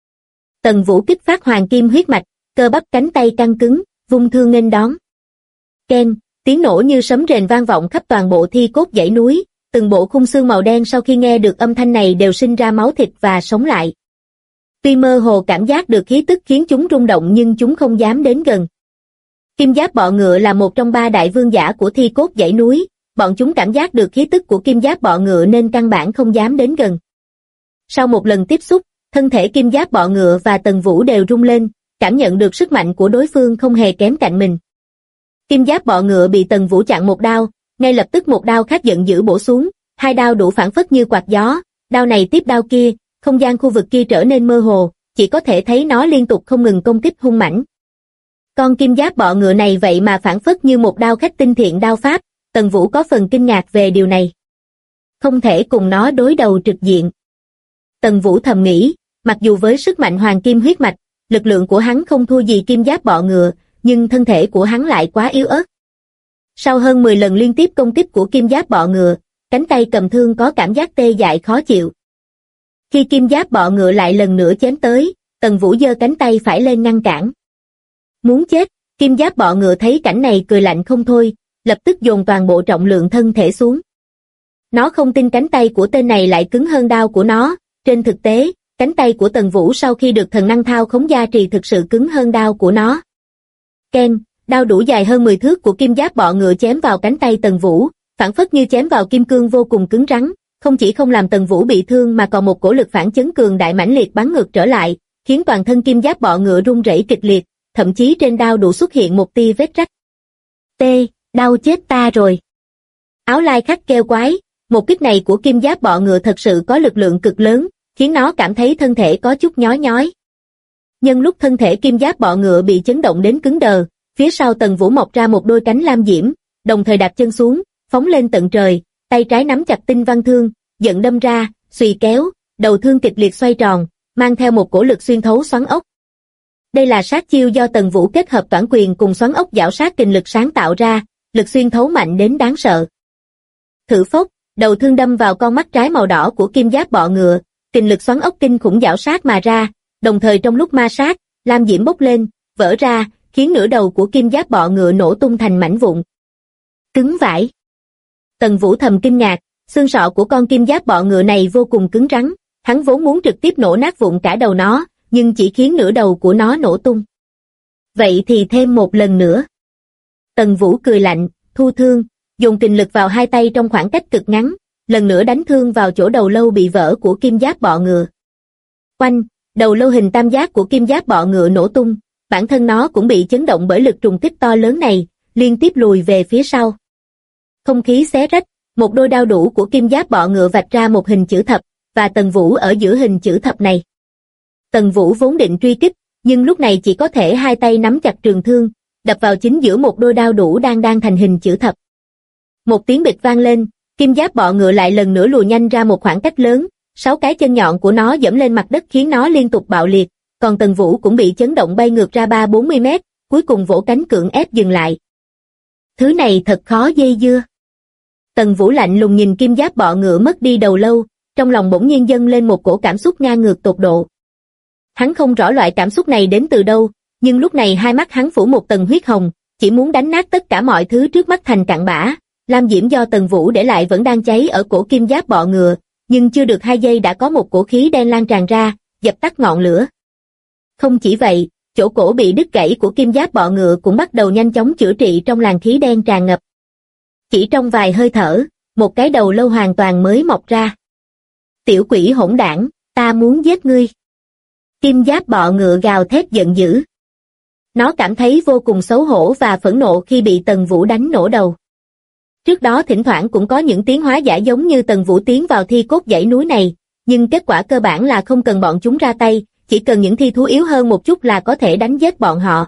Tần Vũ kích phát hoàng kim huyết mạch, cơ bắp cánh tay căng cứng, vung thương nghênh đón. Keng, tiếng nổ như sấm rền vang vọng khắp toàn bộ thi cốt dãy núi, từng bộ khung xương màu đen sau khi nghe được âm thanh này đều sinh ra máu thịt và sống lại. Tuy mơ hồ cảm giác được khí tức khiến chúng rung động nhưng chúng không dám đến gần. Kim giáp bọ ngựa là một trong 3 đại vương giả của thi cốt dãy núi, bọn chúng cảm giác được khí tức của kim giáp bọ ngựa nên căn bản không dám đến gần. Sau một lần tiếp xúc, thân thể kim giáp bọ ngựa và Tần Vũ đều rung lên, cảm nhận được sức mạnh của đối phương không hề kém cạnh mình. Kim giáp bọ ngựa bị Tần Vũ chặn một đao, ngay lập tức một đao khác giận dữ bổ xuống, 2 đao đủ phảng phất như quạt gió, đao này tiếp đao kia, không gian khu vực kia trở nên mơ hồ, chỉ có thể thấy nó liên tục không ngừng công kích hung mãnh. Con kim giáp bọ ngựa này vậy mà phảng phất như một đao khách tinh thiện đao pháp, Tần Vũ có phần kinh ngạc về điều này. Không thể cùng nó đối đầu trực diện. Tần Vũ thầm nghĩ, mặc dù với sức mạnh hoàng kim huyết mạch, lực lượng của hắn không thua gì kim giáp bọ ngựa, nhưng thân thể của hắn lại quá yếu ớt. Sau hơn 10 lần liên tiếp công kích của kim giáp bọ ngựa, cánh tay cầm thương có cảm giác tê dại khó chịu. Khi kim giáp bọ ngựa lại lần nữa chém tới, Tần Vũ giơ cánh tay phải lên ngăn cản. Muốn chết, kim giáp bọ ngựa thấy cảnh này cười lạnh không thôi, lập tức dồn toàn bộ trọng lượng thân thể xuống. Nó không tin cánh tay của tên này lại cứng hơn đao của nó, trên thực tế, cánh tay của Tần Vũ sau khi được thần năng thao khống gia trì thực sự cứng hơn đao của nó. Ken, đao đủ dài hơn 10 thước của kim giáp bọ ngựa chém vào cánh tay Tần Vũ, phảng phất như chém vào kim cương vô cùng cứng rắn, không chỉ không làm Tần Vũ bị thương mà còn một cổ lực phản chấn cường đại mãnh liệt bắn ngược trở lại, khiến toàn thân kim giáp bọ ngựa rung rẩy kịch liệt, thậm chí trên đao đủ xuất hiện một tia vết rách. Đau chết ta rồi. Áo lai khắc kêu quái, một kích này của kim giáp bọ ngựa thật sự có lực lượng cực lớn, khiến nó cảm thấy thân thể có chút nhói nhói. Nhân lúc thân thể kim giáp bọ ngựa bị chấn động đến cứng đờ, phía sau Tần Vũ mọc ra một đôi cánh lam diễm, đồng thời đạp chân xuống, phóng lên tận trời, tay trái nắm chặt tinh văn thương, giận đâm ra, xùy kéo, đầu thương kịch liệt xoay tròn, mang theo một cổ lực xuyên thấu xoắn ốc. Đây là sát chiêu do Tần Vũ kết hợp toản quyền cùng xoắn ốc giảo sát kình lực sáng tạo ra, lực xuyên thấu mạnh đến đáng sợ. Thử phốc, đầu thương đâm vào con mắt trái màu đỏ của kim giáp bọ ngựa, kình lực xoắn ốc kinh khủng giảo sát mà ra, đồng thời trong lúc ma sát, lam diễm bốc lên, vỡ ra, khiến nửa đầu của kim giáp bọ ngựa nổ tung thành mảnh vụn. Cứng vãi. Tần Vũ thầm kinh ngạc, xương sọ của con kim giáp bọ ngựa này vô cùng cứng rắn, hắn vốn muốn trực tiếp nổ nát vụn cả đầu nó, nhưng chỉ khiến nửa đầu của nó nổ tung. Vậy thì thêm một lần nữa. Tần Vũ cười lạnh, thu thương, dùng kình lực vào hai tay trong khoảng cách cực ngắn, lần nữa đánh thương vào chỗ đầu lâu bị vỡ của kim giáp bọ ngựa. Oanh, đầu lâu hình tam giác của kim giáp bọ ngựa nổ tung, bản thân nó cũng bị chấn động bởi lực trùng kích to lớn này, liên tiếp lùi về phía sau. Không khí xé rách, một đôi đao đủ của kim giáp bọ ngựa vạch ra một hình chữ thập, và Tần Vũ ở giữa hình chữ thập này. Tần Vũ vốn định truy kích, nhưng lúc này chỉ có thể hai tay nắm chặt trường thương, đập vào chính giữa một đôi đao đủ đang thành hình chữ thập. Một tiếng bịch vang lên, kim giáp bọ ngựa lại lần nữa lùi nhanh ra một khoảng cách lớn, 6 cái chân nhọn của nó giẫm lên mặt đất khiến nó liên tục bạo liệt, còn Tần Vũ cũng bị chấn động bay ngược ra 30-40 mét, cuối cùng vỗ cánh cưỡng ép dừng lại. Thứ này thật khó dây dưa. Tần Vũ lạnh lùng nhìn kim giáp bọ ngựa mất đi đầu lâu, trong lòng bỗng nhiên dâng lên một cổ cảm xúc ngang ngược tột độ. Hắn không rõ loại cảm xúc này đến từ đâu, nhưng lúc này hai mắt hắn phủ một tầng huyết hồng, chỉ muốn đánh nát tất cả mọi thứ trước mắt thành cặn bã. Lam diễm do Tần Vũ để lại vẫn đang cháy ở cổ kim giáp bọ ngựa, nhưng chưa được 2 giây đã có một cổ khí đen lan tràn ra, dập tắt ngọn lửa. Không chỉ vậy, chỗ cổ bị đứt gãy của kim giáp bọ ngựa cũng bắt đầu nhanh chóng chữa trị trong làn khí đen tràn ngập. Chỉ trong vài hơi thở, một cái đầu lâu hoàn toàn mới mọc ra. Tiểu quỷ hỗn đảng, ta muốn giết ngươi. Kim giáp bọ ngựa gào thét giận dữ. Nó cảm thấy vô cùng xấu hổ và phẫn nộ khi bị Tần Vũ đánh nổ đầu. Trước đó thỉnh thoảng cũng có những tiến hóa giả giống như Tần Vũ tiến vào thi cốt dãy núi này, nhưng kết quả cơ bản là không cần bọn chúng ra tay, chỉ cần những thi thú yếu hơn một chút là có thể đánh giết bọn họ.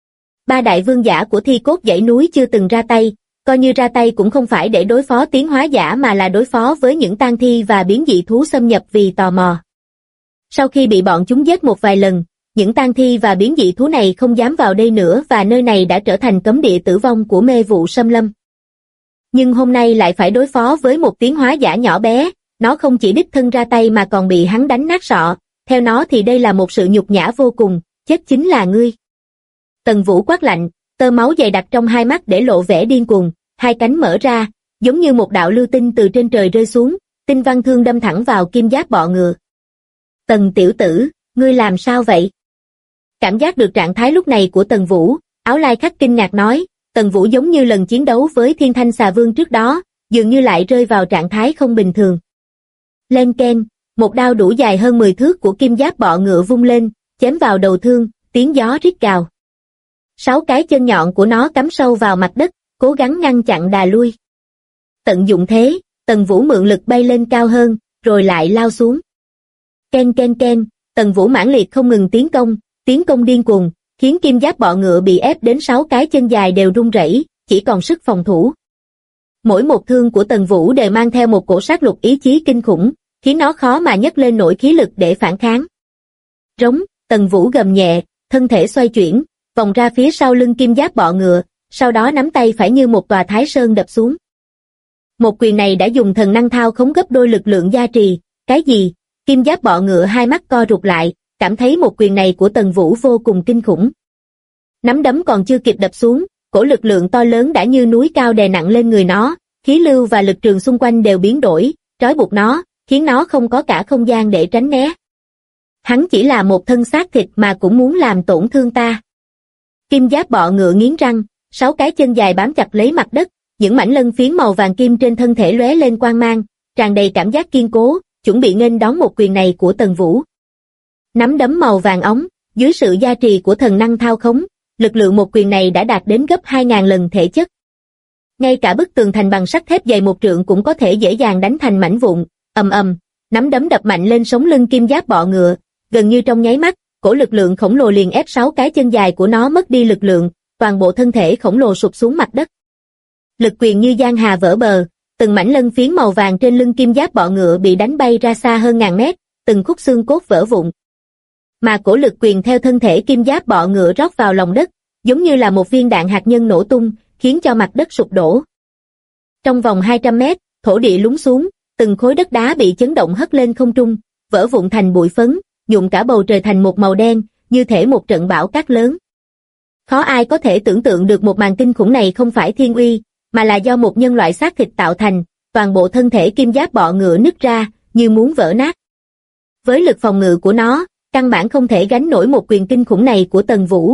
3 đại vương giả của thi cốt dãy núi chưa từng ra tay, coi như ra tay cũng không phải để đối phó tiến hóa giả mà là đối phó với những tang thi và biến dị thú xâm nhập vì tò mò. Sau khi bị bọn chúng giết một vài lần, những tang thi và biến dị thú này không dám vào đây nữa và nơi này đã trở thành cấm địa tử vong của mê vụ xâm lâm. Nhưng hôm nay lại phải đối phó với một tiến hóa giả nhỏ bé, nó không chỉ đích thân ra tay mà còn bị hắn đánh nát sọ, theo nó thì đây là một sự nhục nhã vô cùng, chết chính là ngươi. Tần Vũ quát lạnh, tơ máu dày đặc trong hai mắt để lộ vẻ điên cuồng, hai cánh mở ra, giống như một đạo lưu tinh từ trên trời rơi xuống, tinh văn thương đâm thẳng vào kim giáp bọ ngựa. Tần tiểu tử, ngươi làm sao vậy? Cảm giác được trạng thái lúc này của Tần Vũ, Áo Lai Khách kinh ngạc nói, Tần Vũ giống như lần chiến đấu với Thiên Thanh Xà Vương trước đó, dường như lại rơi vào trạng thái không bình thường. Len keng, một đao đủ dài hơn 10 thước của kim giáp bọ ngựa vung lên, chém vào đầu thương, tiếng gió rít gào. 6 cái chân nhọn của nó cắm sâu vào mặt đất, cố gắng ngăn chặn đà lui. Tận dụng thế, Tần Vũ mượn lực bay lên cao hơn, rồi lại lao xuống. Ken ken ken, Tần Vũ mãnh liệt không ngừng tiến công điên cuồng, khiến kim giáp bọ ngựa bị ép đến 6 cái chân dài đều run rẩy, chỉ còn sức phòng thủ. Mỗi một thương của Tần Vũ đều mang theo một cổ sát lục ý chí kinh khủng, khiến nó khó mà nhấc lên nổi khí lực để phản kháng. Rống, Tần Vũ gầm nhẹ, thân thể xoay chuyển, vòng ra phía sau lưng kim giáp bọ ngựa, sau đó nắm tay phải như một tòa thái sơn đập xuống. Một quyền này đã dùng thần năng thao khống gấp đôi lực lượng gia trì, cái gì? Kim giáp bọ ngựa hai mắt co rụt lại, cảm thấy một quyền này của Tần Vũ vô cùng kinh khủng. Nắm đấm còn chưa kịp đập xuống, cổ lực lượng to lớn đã như núi cao đè nặng lên người nó, khí lưu và lực trường xung quanh đều biến đổi, trói buộc nó, khiến nó không có cả không gian để tránh né. Hắn chỉ là một thân xác thịt mà cũng muốn làm tổn thương ta. Kim giáp bọ ngựa nghiến răng, 6 cái chân dài bám chặt lấy mặt đất, những mảnh lân phiến màu vàng kim trên thân thể lóe lên quang mang, tràn đầy cảm giác kiên cố, chuẩn bị nghênh đón một quyền này của Tần Vũ. Nắm đấm màu vàng óng, dưới sự gia trì của thần năng thao khống, lực lượng một quyền này đã đạt đến gấp 2000 lần thể chất. Ngay cả bức tường thành bằng sắt thép dày 1 trượng cũng có thể dễ dàng đánh thành mảnh vụn. Ầm ầm, nắm đấm đập mạnh lên sống lưng kim giáp bọ ngựa, gần như trong nháy mắt, cổ lực lượng khổng lồ liền ép 6 cái chân dài của nó mất đi lực lượng, toàn bộ thân thể khổng lồ sụp xuống mặt đất. Lực quyền như giang hà vỡ bờ, từng mảnh lân phiến màu vàng trên lưng kim giáp bọ ngựa bị đánh bay ra xa hơn ngàn mét, từng khúc xương cốt vỡ vụn. Mà cổ lực quyền theo thân thể kim giáp bọ ngựa rót vào lòng đất, giống như là một viên đạn hạt nhân nổ tung, khiến cho mặt đất sụp đổ. Trong vòng 200 mét, thổ địa lún xuống, từng khối đất đá bị chấn động hất lên không trung, vỡ vụn thành bụi phấn, nhuộm cả bầu trời thành một màu đen, như thể một trận bão cát lớn. Khó ai có thể tưởng tượng được một màn kinh khủng này không phải thiên uy, mà là do một nhân loại xác thịt tạo thành, toàn bộ thân thể kim giáp bọ ngựa nứt ra, như muốn vỡ nát. Với lực phòng ngự của nó, căn bản không thể gánh nổi một quyền kinh khủng này của Tần Vũ.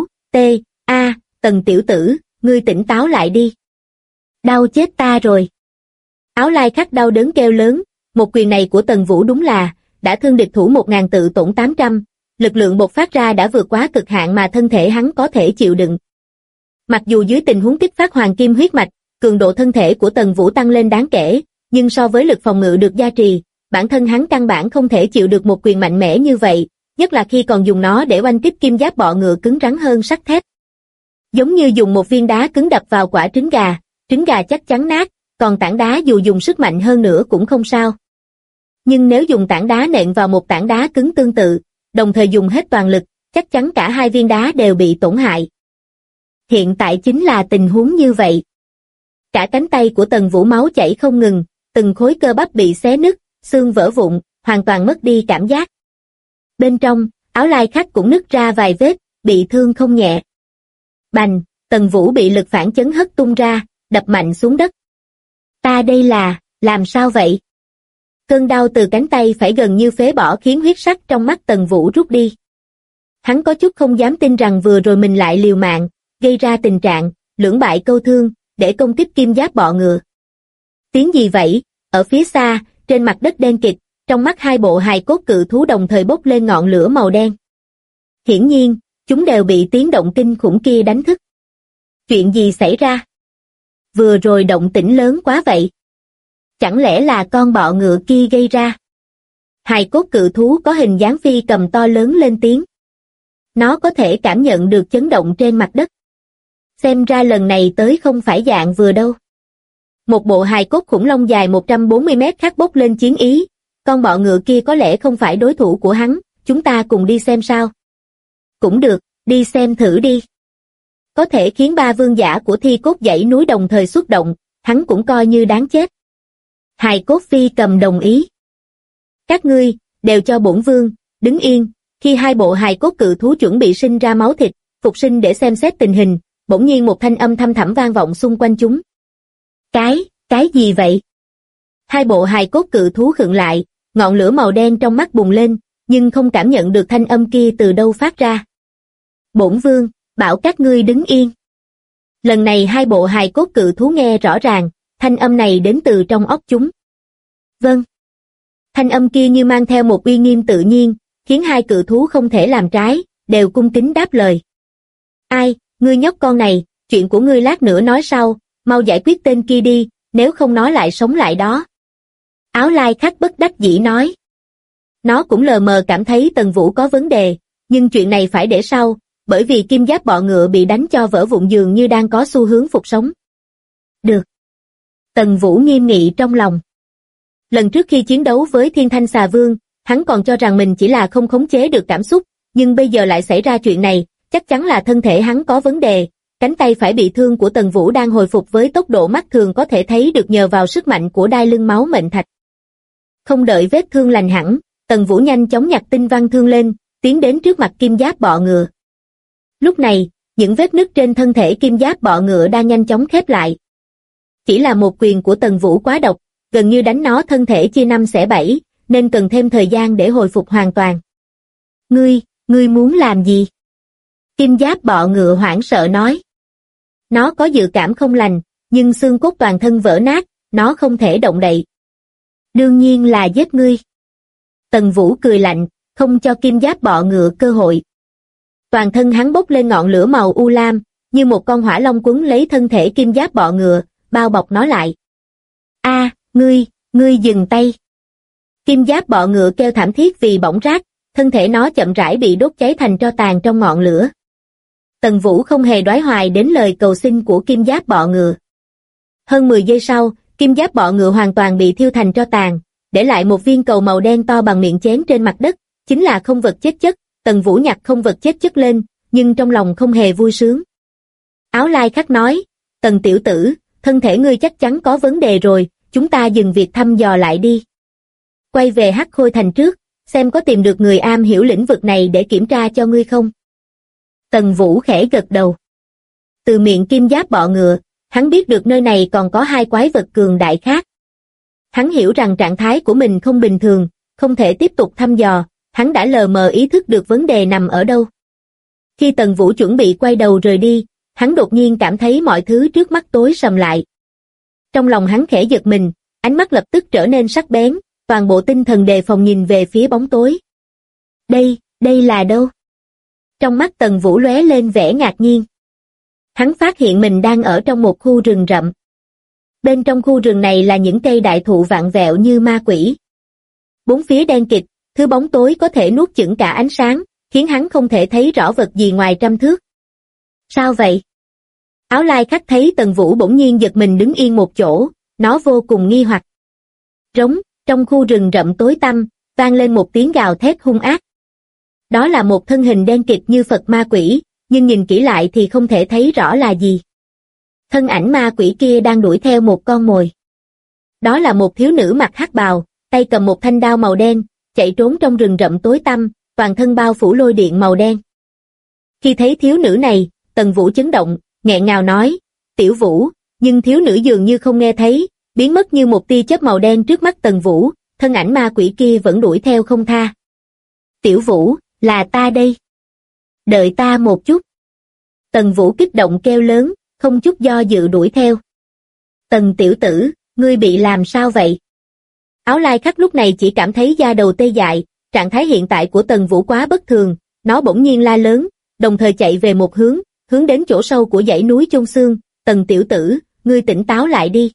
Tần tiểu tử, ngươi tỉnh táo lại đi. Đau chết ta rồi. Áo lai khắc đau đớn kêu lớn, một quyền này của Tần Vũ đúng là, đã thương địch thủ 1000 tự tổn 800, lực lượng bộc phát ra đã vượt quá cực hạn mà thân thể hắn có thể chịu đựng. Mặc dù dưới tình huống kích phát hoàng kim huyết mạch, cường độ thân thể của Tần Vũ tăng lên đáng kể, nhưng so với lực phòng ngự được gia trì, bản thân hắn căn bản không thể chịu được một quyền mạnh mẽ như vậy, nhất là khi còn dùng nó để oanh kích kim giáp bọ ngựa cứng rắn hơn sắt thép. Giống như dùng một viên đá cứng đập vào quả trứng gà chắc chắn nát, còn tảng đá dù dùng sức mạnh hơn nữa cũng không sao. Nhưng nếu dùng tảng đá nện vào một tảng đá cứng tương tự, đồng thời dùng hết toàn lực, chắc chắn cả hai viên đá đều bị tổn hại. Hiện tại chính là tình huống như vậy. Cả cánh tay của Tần Vũ máu chảy không ngừng, từng khối cơ bắp bị xé nứt, xương vỡ vụn, hoàn toàn mất đi cảm giác. Bên trong, áo lai khắc cũng nứt ra vài vết, bị thương không nhẹ. Bành, Tần Vũ bị lực phản chấn hất tung ra, đập mạnh xuống đất. Ta đây là, làm sao vậy? Cơn đau từ cánh tay phải gần như phế bỏ khiến huyết sắc trong mắt Tần Vũ rút đi. Hắn có chút không dám tin rằng vừa rồi mình lại liều mạng, gây ra tình trạng lưỡng bại câu thương, để công kích kim giáp bọ ngựa. Tiếng gì vậy? Ở phía xa, trên mặt đất đen kịt, trong mắt hai bộ hài cốt cự thú đồng thời bốc lên ngọn lửa màu đen. Hiển nhiên, chúng đều bị tiếng động kinh khủng kia đánh thức. Chuyện gì xảy ra? Vừa rồi động tĩnh lớn quá vậy. Chẳng lẽ là con bọ ngựa kia gây ra? Hài cốt cự thú có hình dáng phi cầm to lớn lên tiếng. Nó có thể cảm nhận được chấn động trên mặt đất. Xem ra lần này tới không phải dạng vừa đâu. Một bộ hài cốt khủng long dài 140 mét khác bốc lên chiến ý. Con bọ ngựa kia có lẽ không phải đối thủ của hắn, chúng ta cùng đi xem sao. Cũng được, đi xem thử đi. Có thể khiến ba vương giả của thi cốt dãy núi đồng thời xuất động, hắn cũng coi như đáng chết. Hài cốt phi cầm đồng ý. Các ngươi, đều cho bổn vương, đứng yên. Khi hai bộ hài cốt cự thú chuẩn bị sinh ra máu thịt, phục sinh để xem xét tình hình, bỗng nhiên một thanh âm thăm thẳm vang vọng xung quanh chúng. Cái gì vậy? Hai bộ hài cốt cự thú khựng lại, ngọn lửa màu đen trong mắt bùng lên, nhưng không cảm nhận được thanh âm kia từ đâu phát ra. Bổn vương, bảo các ngươi đứng yên. Lần này hai bộ hài cốt cự thú nghe rõ ràng, thanh âm này đến từ trong óc chúng. Vâng. Thanh âm kia như mang theo một uy nghiêm tự nhiên, khiến hai cự thú không thể làm trái, đều cung kính đáp lời. Ai, ngươi nhóc con này, chuyện của ngươi lát nữa nói sau, mau giải quyết tên kia đi, nếu không nó lại sống lại đó. Áo lai khắc bất đắc dĩ nói. Nó cũng lờ mờ cảm thấy Tần Vũ có vấn đề, nhưng chuyện này phải để sau, bởi vì kim giáp bọ ngựa bị đánh cho vỡ vụn dường như đang có xu hướng phục sống. Được. Tần Vũ nghiêm nghị trong lòng. Lần trước khi chiến đấu với Thiên Thanh Xà Vương, hắn còn cho rằng mình chỉ là không khống chế được cảm xúc, nhưng bây giờ lại xảy ra chuyện này, chắc chắn là thân thể hắn có vấn đề. Cánh tay phải bị thương của Tần Vũ đang hồi phục với tốc độ mắt thường có thể thấy được nhờ vào sức mạnh của đai lưng máu mệnh thạch. Không đợi vết thương lành hẳn, Tần Vũ nhanh chóng nhặt tinh văn thương lên, tiến đến trước mặt kim giáp bọ ngựa. Lúc này, những vết nứt trên thân thể kim giáp bọ ngựa đang nhanh chóng khép lại. Chỉ là một quyền của Tần Vũ quá độc, gần như đánh nó thân thể chia năm xẻ bảy, nên cần thêm thời gian để hồi phục hoàn toàn. Ngươi muốn làm gì? Kim giáp bọ ngựa hoảng sợ nói. Nó có dự cảm không lành, nhưng xương cốt toàn thân vỡ nát, nó không thể động đậy. Đương nhiên là giết ngươi. Tần Vũ cười lạnh, không cho kim giáp bọ ngựa cơ hội. Toàn thân hắn bốc lên ngọn lửa màu u lam, như một con hỏa long quấn lấy thân thể kim giáp bọ ngựa, bao bọc nó lại. Ngươi dừng tay. Kim giáp bọ ngựa kêu thảm thiết vì bỏng rát, thân thể nó chậm rãi bị đốt cháy thành tro tàn trong ngọn lửa. Tần Vũ không hề đoái hoài đến lời cầu xin của kim giáp bọ ngựa. Hơn 10 giây sau, kim giáp bọ ngựa hoàn toàn bị thiêu thành tro tàn, để lại một viên cầu màu đen to bằng miệng chén trên mặt đất, chính là không vật chết chất. Tần Vũ nhặt không vật chết chất lên, nhưng trong lòng không hề vui sướng. Áo lai khắc nói, Tần tiểu tử, thân thể ngươi chắc chắn có vấn đề rồi, chúng ta dừng việc thăm dò lại đi. Quay về Hắc Khôi Thành trước, xem có tìm được người am hiểu lĩnh vực này để kiểm tra cho ngươi không. Tần Vũ khẽ gật đầu. Từ miệng kim giáp bọ ngựa, hắn biết được nơi này còn có hai quái vật cường đại khác. Hắn hiểu rằng trạng thái của mình không bình thường, không thể tiếp tục thăm dò, hắn đã lờ mờ ý thức được vấn đề nằm ở đâu. Khi Tần Vũ chuẩn bị quay đầu rời đi, hắn đột nhiên cảm thấy mọi thứ trước mắt tối sầm lại. Trong lòng hắn khẽ giật mình, ánh mắt lập tức trở nên sắc bén, toàn bộ tinh thần đề phòng nhìn về phía bóng tối. Đây là đâu? Trong mắt Tần Vũ lóe lên vẻ ngạc nhiên. Hắn phát hiện mình đang ở trong một khu rừng rậm. Bên trong khu rừng này là những cây đại thụ vặn vẹo như ma quỷ. Bốn phía đen kịt, thứ bóng tối có thể nuốt chửng cả ánh sáng, khiến hắn không thể thấy rõ vật gì ngoài trăm thước. Sao vậy? Áo lai khắc thấy Tần Vũ bỗng nhiên giật mình đứng yên một chỗ, nó vô cùng nghi hoặc. Rống, trong khu rừng rậm tối tăm, vang lên một tiếng gào thét hung ác. Đó là một thân hình đen kịt như Phật ma quỷ, nhưng nhìn kỹ lại thì không thể thấy rõ là gì. Thân ảnh ma quỷ kia đang đuổi theo một con mồi. Đó là một thiếu nữ mặc hắc bào, tay cầm một thanh đao màu đen, chạy trốn trong rừng rậm tối tăm, toàn thân bao phủ lôi điện màu đen. Khi thấy thiếu nữ này, Tần Vũ chấn động, nghẹn ngào nói, Tiểu Vũ, nhưng thiếu nữ dường như không nghe thấy, biến mất như một tia chớp màu đen trước mắt Tần Vũ, thân ảnh ma quỷ kia vẫn đuổi theo không tha. Tiểu Vũ, là ta đây. Đợi ta một chút. Tần Vũ kích động kêu lớn, không chút do dự đuổi theo. Tần tiểu tử, ngươi bị làm sao vậy? Áo lai khắc lúc này chỉ cảm thấy da đầu tê dại, trạng thái hiện tại của Tần Vũ quá bất thường, nó bỗng nhiên la lớn, đồng thời chạy về một hướng đến chỗ sâu của dãy núi chôn xương. Tần tiểu tử, ngươi tỉnh táo lại đi.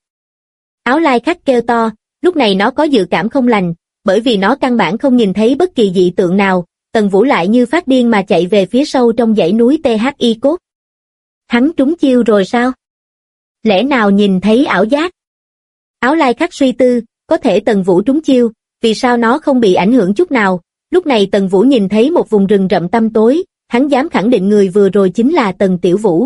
Áo lai khắc kêu to, lúc này nó có dự cảm không lành, bởi vì nó căn bản không nhìn thấy bất kỳ dị tượng nào. Tần Vũ lại như phát điên mà chạy về phía sâu trong dãy núi THI cốt. Hắn trúng chiêu rồi sao? Lẽ nào nhìn thấy ảo giác? Áo lai khắc suy tư, có thể Tần Vũ trúng chiêu, vì sao nó không bị ảnh hưởng chút nào? Lúc này Tần Vũ nhìn thấy một vùng rừng rậm tăm tối, hắn dám khẳng định người vừa rồi chính là Tần Tiểu Vũ.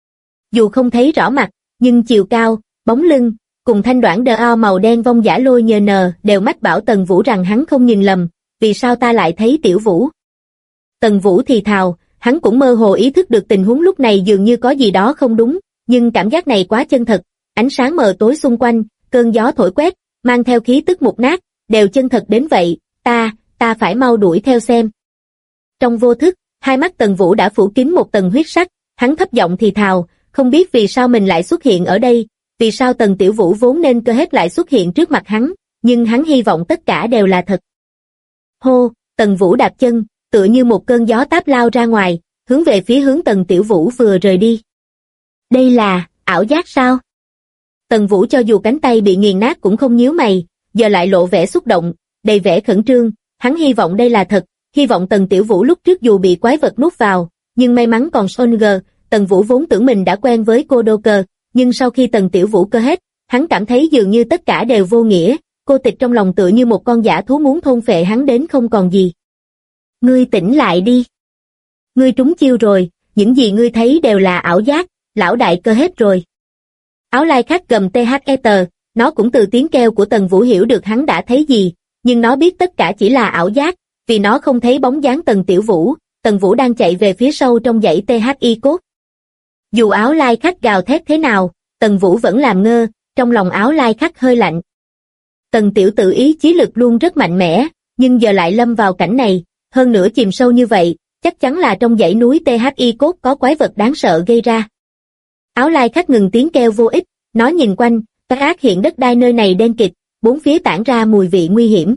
Dù không thấy rõ mặt, nhưng chiều cao, bóng lưng, cùng thanh đoạn đờ màu đen vong giả lôi nhờ nờ đều mách bảo Tần Vũ rằng hắn không nhìn lầm, vì sao ta lại thấy Tiểu Vũ? Tần Vũ thì thào, hắn cũng mơ hồ ý thức được tình huống lúc này dường như có gì đó không đúng, nhưng cảm giác này quá chân thật, ánh sáng mờ tối xung quanh, cơn gió thổi quét, mang theo khí tức mục nát, đều chân thật đến vậy, ta phải mau đuổi theo xem. Trong vô thức, hai mắt Tần Vũ đã phủ kín một tầng huyết sắc, hắn thấp giọng thì thào, không biết vì sao mình lại xuất hiện ở đây, vì sao Tần Tiểu Vũ vốn nên cơ hết lại xuất hiện trước mặt hắn, nhưng hắn hy vọng tất cả đều là thật. Hô, Tần Vũ đạp chân, tựa như một cơn gió táp lao ra ngoài, hướng về phía hướng Tần Tiểu Vũ vừa rời đi. Đây là ảo giác sao? Tần Vũ cho dù cánh tay bị nghiền nát cũng không nhíu mày, giờ lại lộ vẻ xúc động, đầy vẻ khẩn trương, hắn hy vọng đây là thật, hy vọng Tần Tiểu Vũ lúc trước dù bị quái vật nuốt vào, nhưng may mắn còn Songer. Tần Vũ vốn tưởng mình đã quen với cô đô cờ, nhưng sau khi Tần Tiểu Vũ cơ hết, hắn cảm thấy dường như tất cả đều vô nghĩa, cô tịch trong lòng tựa như một con dã thú muốn thôn phệ hắn đến không còn gì. Ngươi tỉnh lại đi. Ngươi trúng chiêu rồi, những gì ngươi thấy đều là ảo giác, lão đại cơ hết rồi. Áo lai khắc gầm THET, nó cũng từ tiếng kêu của Tần Vũ hiểu được hắn đã thấy gì, nhưng nó biết tất cả chỉ là ảo giác, vì nó không thấy bóng dáng Tần Tiểu Vũ. Tần Vũ đang chạy về phía sâu trong dãy THI cốt. Dù áo lai khắc gào thét thế nào, Tần Vũ vẫn làm ngơ, trong lòng áo lai khắc hơi lạnh. Tần tiểu tử ý chí lực luôn rất mạnh mẽ, nhưng giờ lại lâm vào cảnh này, hơn nữa chìm sâu như vậy, chắc chắn là trong dãy núi THI cốt có quái vật đáng sợ gây ra. Áo lai khắc ngừng tiếng kêu vô ích, nó nhìn quanh, các ác hiện đất đai nơi này đen kịt, bốn phía tản ra mùi vị nguy hiểm.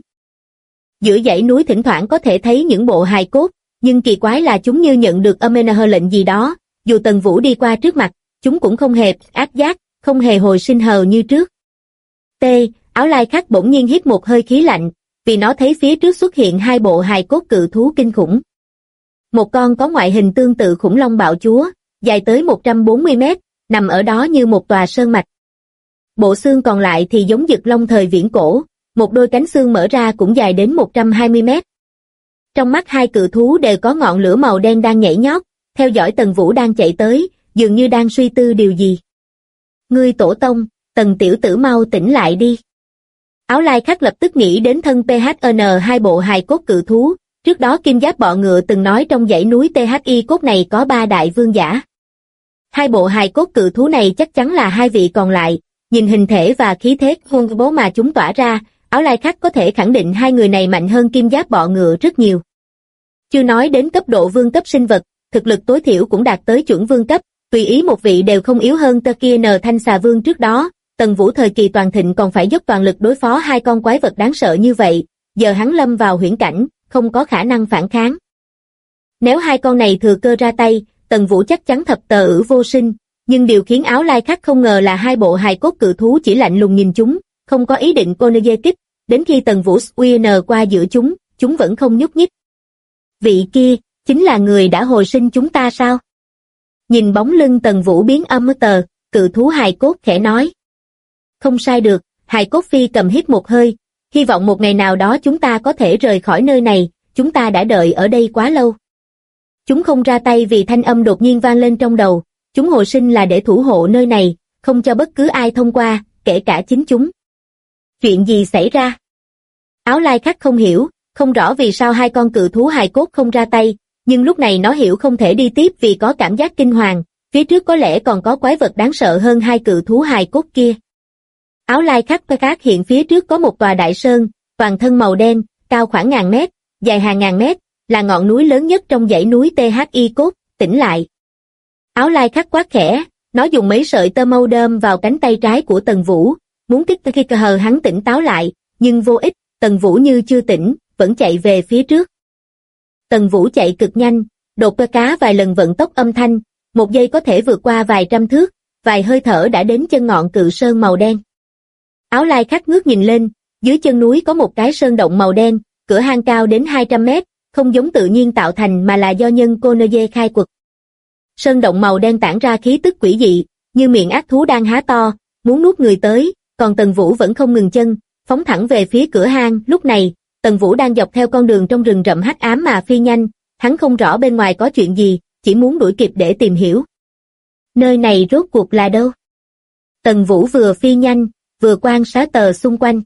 Giữa dãy núi thỉnh thoảng có thể thấy những bộ hài cốt, nhưng kỳ quái là chúng như nhận được amener lệnh gì đó, dù Tần Vũ đi qua trước mặt, chúng cũng không hề ác giác, không hề hồi sinh hờ như trước. Áo lai khắc bỗng nhiên hít một hơi khí lạnh, vì nó thấy phía trước xuất hiện hai bộ hài cốt cự thú kinh khủng. Một con có ngoại hình tương tự khủng long bạo chúa, dài tới 140 mét, nằm ở đó như một tòa sơn mạch. Bộ xương còn lại thì giống Dực Long thời viễn cổ, một đôi cánh xương mở ra cũng dài đến 120 mét. Trong mắt hai cự thú đều có ngọn lửa màu đen đang nhảy nhót, theo dõi Tần Vũ đang chạy tới, dường như đang suy tư điều gì. Ngươi tổ tông, Tần tiểu tử mau tỉnh lại đi. Áo lai khắc lập tức nghĩ đến thân PHN, hai bộ hài cốt cự thú, trước đó Kim Giáp Bọ Ngựa từng nói trong dãy núi THI cốt này có 3 đại vương giả. Hai bộ hài cốt cự thú này chắc chắn là hai vị còn lại, nhìn hình thể và khí thế hung bố mà chúng tỏa ra, Áo lai khắc có thể khẳng định hai người này mạnh hơn Kim Giáp Bọ Ngựa rất nhiều. Chưa nói đến cấp độ vương cấp sinh vật, thực lực tối thiểu cũng đạt tới chuẩn vương cấp, tùy ý một vị đều không yếu hơn kia Thanh Xà Vương trước đó. Tần Vũ thời kỳ toàn thịnh còn phải dốc toàn lực đối phó hai con quái vật đáng sợ như vậy, giờ hắn lâm vào huyễn cảnh, không có khả năng phản kháng. Nếu hai con này thừa cơ ra tay, Tần Vũ chắc chắn thập tờ ử vô sinh, nhưng điều khiến Áo lai khắc không ngờ là hai bộ hài cốt cự thú chỉ lạnh lùng nhìn chúng, không có ý định dê kích, đến khi Tần Vũ Swin qua giữa chúng vẫn không nhúc nhích. Vị kia, chính là người đã hồi sinh chúng ta sao? Nhìn bóng lưng Tần Vũ biến âm tờ, cự thú hài cốt khẽ nói. Không sai được, hài cốt phi cầm hít một hơi, hy vọng một ngày nào đó chúng ta có thể rời khỏi nơi này, chúng ta đã đợi ở đây quá lâu. Chúng không ra tay vì thanh âm đột nhiên vang lên trong đầu, chúng hồi sinh là để thủ hộ nơi này, không cho bất cứ ai thông qua, kể cả chính chúng. Chuyện gì xảy ra? Áo lai khắc không hiểu, không rõ vì sao hai con cự thú hài cốt không ra tay, nhưng lúc này nó hiểu không thể đi tiếp vì có cảm giác kinh hoàng, phía trước có lẽ còn có quái vật đáng sợ hơn hai cự thú hài cốt kia. Áo lai khắc phát hiện phía trước có một tòa đại sơn, toàn thân màu đen, cao khoảng ngàn mét, dài hàng ngàn mét, là ngọn núi lớn nhất trong dãy núi THI cốt, tỉnh lại. Áo lai khắc quát khẽ, nó dùng mấy sợi tơ mâu đơm vào cánh tay trái của Tần Vũ, muốn kích hờ hắn tỉnh táo lại, nhưng vô ích, Tần Vũ như chưa tỉnh, vẫn chạy về phía trước. Tần Vũ chạy cực nhanh, đột cá vài lần vận tốc âm thanh, một giây có thể vượt qua vài trăm thước, vài hơi thở đã đến chân ngọn cự sơn màu đen. Áo lai khắc ngước nhìn lên, dưới chân núi có một cái sơn động màu đen, cửa hang cao đến 200 mét, không giống tự nhiên tạo thành mà là do nhân Konoye khai quật. Sơn động màu đen tản ra khí tức quỷ dị, như miệng ác thú đang há to, muốn nuốt người tới, còn Tần Vũ vẫn không ngừng chân, phóng thẳng về phía cửa hang. Lúc này, Tần Vũ đang dọc theo con đường trong rừng rậm hắc ám mà phi nhanh, hắn không rõ bên ngoài có chuyện gì, chỉ muốn đuổi kịp để tìm hiểu. Nơi này rốt cuộc là đâu? Tần Vũ vừa phi nhanh, vừa quan sát xung quanh.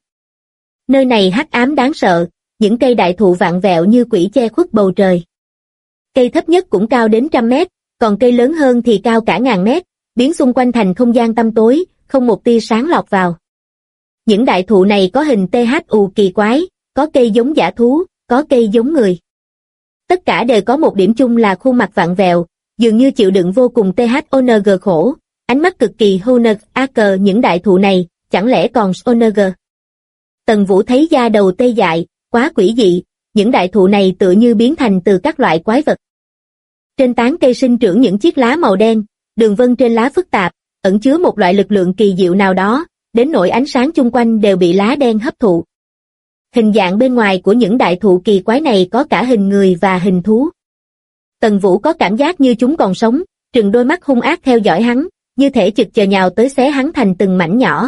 Nơi này hắc ám đáng sợ, những cây đại thụ vặn vẹo như quỷ che khuất bầu trời. Cây thấp nhất cũng cao đến 100 mét, còn cây lớn hơn thì cao cả ngàn mét, biến xung quanh thành không gian tăm tối, không một tia sáng lọt vào. Những đại thụ này có hình THU kỳ quái, có cây giống dã thú, có cây giống người. Tất cả đều có một điểm chung là khuôn mặt vặn vẹo, dường như chịu đựng vô cùng THONG khổ, ánh mắt cực kỳ HONG những đại thụ này, chẳng lẽ còn SONG. Tần Vũ thấy da đầu tê dại, quá quỷ dị, những đại thụ này tựa như biến thành từ các loại quái vật. Trên tán cây sinh trưởng những chiếc lá màu đen, đường vân trên lá phức tạp, ẩn chứa một loại lực lượng kỳ diệu nào đó, đến nỗi ánh sáng chung quanh đều bị lá đen hấp thụ. Hình dạng bên ngoài của những đại thụ kỳ quái này có cả hình người và hình thú. Tần Vũ có cảm giác như chúng còn sống, trừng đôi mắt hung ác theo dõi hắn, như thể chực chờ nhào tới xé hắn thành từng mảnh nhỏ.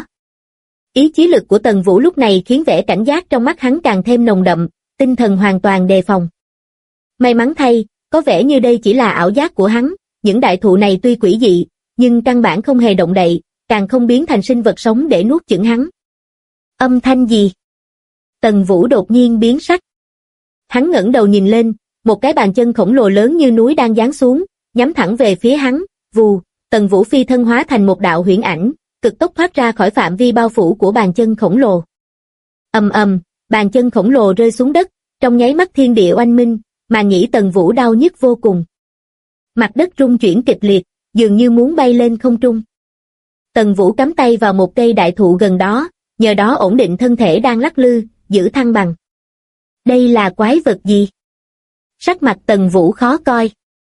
Ý chí lực của Tần Vũ lúc này khiến vẻ cảnh giác trong mắt hắn càng thêm nồng đậm, tinh thần hoàn toàn đề phòng. May mắn thay, có vẻ như đây chỉ là ảo giác của hắn, những đại thụ này tuy quỷ dị, nhưng căn bản không hề động đậy, càng không biến thành sinh vật sống để nuốt chửng hắn. Âm thanh gì? Tần Vũ đột nhiên biến sắc. Hắn ngẩng đầu nhìn lên, một cái bàn chân khổng lồ lớn như núi đang giáng xuống, nhắm thẳng về phía hắn, vù, Tần Vũ phi thân hóa thành một đạo huyễn ảnh, cực tốc thoát ra khỏi phạm vi bao phủ của bàn chân khổng lồ. Ầm ầm, bàn chân khổng lồ rơi xuống đất, trong nháy mắt thiên địa oanh minh, mà nghĩ Tần Vũ đau nhức vô cùng. Mặt đất rung chuyển kịch liệt, dường như muốn bay lên không trung. Tần Vũ cắm tay vào một cây đại thụ gần đó, nhờ đó ổn định thân thể đang lắc lư, giữ thăng bằng. Đây là quái vật gì? Sắc mặt Tần Vũ khó coi.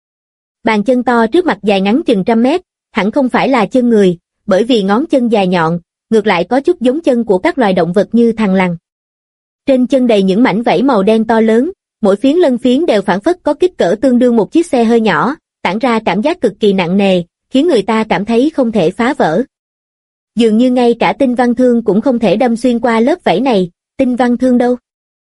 Bàn chân to trước mặt dài ngắn chừng 100 mét, hẳn không phải là chân người, bởi vì ngón chân dài nhọn, ngược lại có chút giống chân của các loài động vật như thằn lằn. Trên chân đầy những mảnh vảy màu đen to lớn, mỗi phiến lân phiến đều phảng phất có kích cỡ tương đương một chiếc xe hơi nhỏ, tản ra cảm giác cực kỳ nặng nề, khiến người ta cảm thấy không thể phá vỡ. Dường như ngay cả tinh văn thương cũng không thể đâm xuyên qua lớp vảy này, tinh văn thương đâu?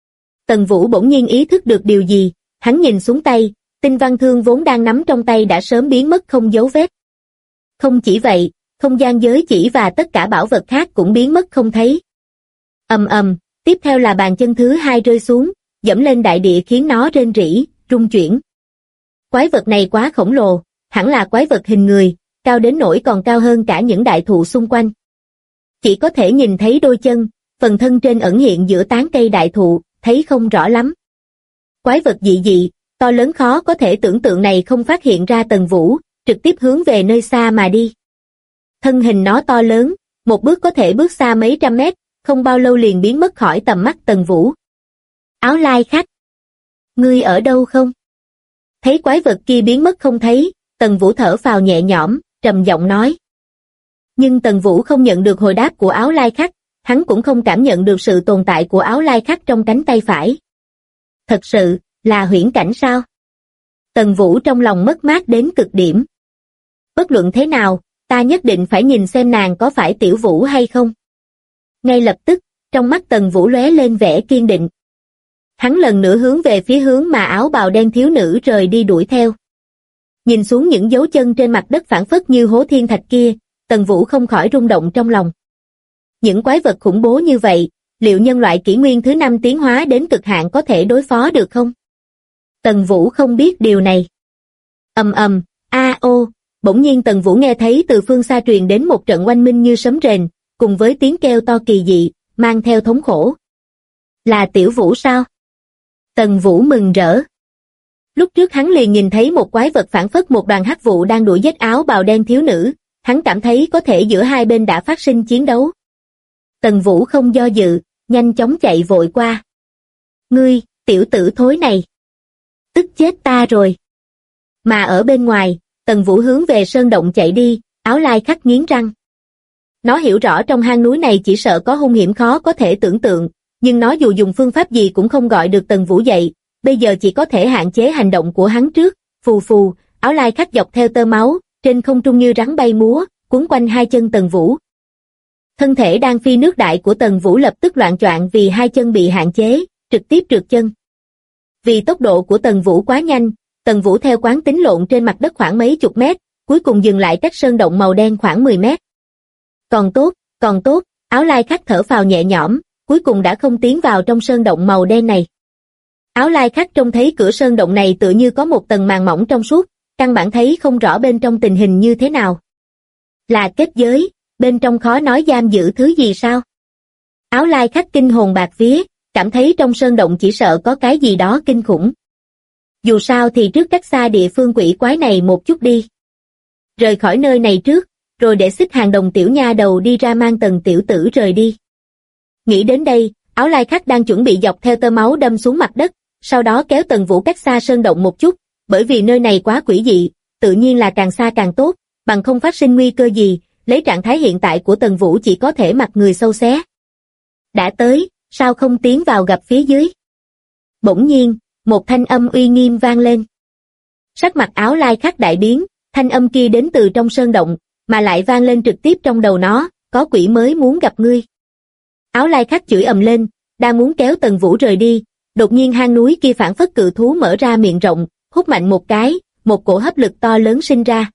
Tần Vũ bỗng nhiên ý thức được điều gì, hắn nhìn xuống tay, tinh văn thương vốn đang nắm trong tay đã sớm biến mất không dấu vết. Không chỉ vậy, không gian giới chỉ và tất cả bảo vật khác cũng biến mất không thấy. Ầm ầm, tiếp theo là bàn chân thứ hai rơi xuống, dẫm lên đại địa khiến nó rên rỉ, rung chuyển. Quái vật này quá khổng lồ, hẳn là quái vật hình người, cao đến nỗi còn cao hơn cả những đại thụ xung quanh. Chỉ có thể nhìn thấy đôi chân, phần thân trên ẩn hiện giữa tán cây đại thụ, thấy không rõ lắm. Quái vật dị dị, to lớn khó có thể tưởng tượng này không phát hiện ra Tần Vũ, trực tiếp hướng về nơi xa mà đi. Thân hình nó to lớn, một bước có thể bước xa mấy trăm mét, không bao lâu liền biến mất khỏi tầm mắt Tần Vũ. Áo lai khách, ngươi ở đâu không? Thấy quái vật kia biến mất không thấy, Tần Vũ thở phào nhẹ nhõm, trầm giọng nói. Nhưng Tần Vũ không nhận được hồi đáp của áo lai khách, hắn cũng không cảm nhận được sự tồn tại của áo lai khách trong cánh tay phải. Thật sự, là huyễn cảnh sao? Tần Vũ trong lòng mất mát đến cực điểm. Bất luận thế nào, ta nhất định phải nhìn xem nàng có phải Tiểu Vũ hay không. Ngay lập tức, trong mắt Tần Vũ lóe lên vẻ kiên định. Hắn lần nữa hướng về phía hướng mà áo bào đen thiếu nữ rời đi đuổi theo. Nhìn xuống những dấu chân trên mặt đất phảng phất như hố thiên thạch kia, Tần Vũ không khỏi rung động trong lòng. Những quái vật khủng bố như vậy, liệu nhân loại kỷ nguyên thứ 5 tiến hóa đến cực hạn có thể đối phó được không? Tần Vũ không biết điều này. Ầm ầm, ô, bỗng nhiên Tần Vũ nghe thấy từ phương xa truyền đến một trận oanh minh như sấm rền, cùng với tiếng kêu to kỳ dị, mang theo thống khổ. Là Tiểu Vũ sao? Tần Vũ mừng rỡ. Lúc trước hắn liền nhìn thấy một quái vật phảng phất một đoàn hắc vụ đang đuổi giết áo bào đen thiếu nữ, hắn cảm thấy có thể giữa hai bên đã phát sinh chiến đấu. Tần Vũ không do dự, nhanh chóng chạy vội qua. Ngươi, tiểu tử thối này! Tức chết ta rồi! Mà ở bên ngoài, Tần Vũ hướng về sơn động chạy đi, áo lai khách nghiến răng. Nó hiểu rõ trong hang núi này chỉ sợ có hung hiểm khó có thể tưởng tượng, nhưng nó dù dùng phương pháp gì cũng không gọi được Tần Vũ dậy, bây giờ chỉ có thể hạn chế hành động của hắn trước. Phù phù, áo lai khách dọc theo tơ máu, trên không trung như rắn bay múa, cuốn quanh hai chân Tần Vũ. Thân thể đang phi nước đại của Tần Vũ lập tức loạng choạng vì hai chân bị hạn chế, trực tiếp trượt chân. Vì tốc độ của Tần Vũ quá nhanh, Tần Vũ theo quán tính lộn trên mặt đất khoảng mấy chục mét, cuối cùng dừng lại cách sơn động màu đen khoảng 10 mét. Còn tốt, áo lai khách thở phào nhẹ nhõm, cuối cùng đã không tiến vào trong sơn động màu đen này. Áo lai khách trông thấy cửa sơn động này tựa như có một tầng màng mỏng trong suốt, căn bản thấy không rõ bên trong tình hình như thế nào. Là kết giới, bên trong khó nói giam giữ thứ gì sao? Áo lai khách kinh hồn bạt vía, cảm thấy trong sơn động chỉ sợ có cái gì đó kinh khủng. Dù sao thì trước cách xa địa phương quỷ quái này một chút đi. Rời khỏi nơi này trước, rồi để xích hàng đồng tiểu nha đầu đi ra mang Tần tiểu tử rời đi. Nghĩ đến đây, áo lai khách đang chuẩn bị dọc theo tơ máu đâm xuống mặt đất, sau đó kéo Tần Vũ cách xa sơn động một chút, bởi vì nơi này quá quỷ dị, tự nhiên là càng xa càng tốt, bằng không phát sinh nguy cơ gì, lấy trạng thái hiện tại của Tần Vũ chỉ có thể mặc người sâu xé. Đã tới, sao không tiến vào gặp phía dưới? Bỗng nhiên, một thanh âm uy nghiêm vang lên. Sắc mặt áo lai khách đại biến, thanh âm kia đến từ trong sơn động, mà lại vang lên trực tiếp trong đầu nó, có quỷ mới muốn gặp ngươi. Áo lai khách chửi ầm lên, đang muốn kéo Tần Vũ rời đi, đột nhiên hang núi kia phảng phất cự thú mở ra miệng rộng, hút mạnh một cái, một cổ hấp lực to lớn sinh ra.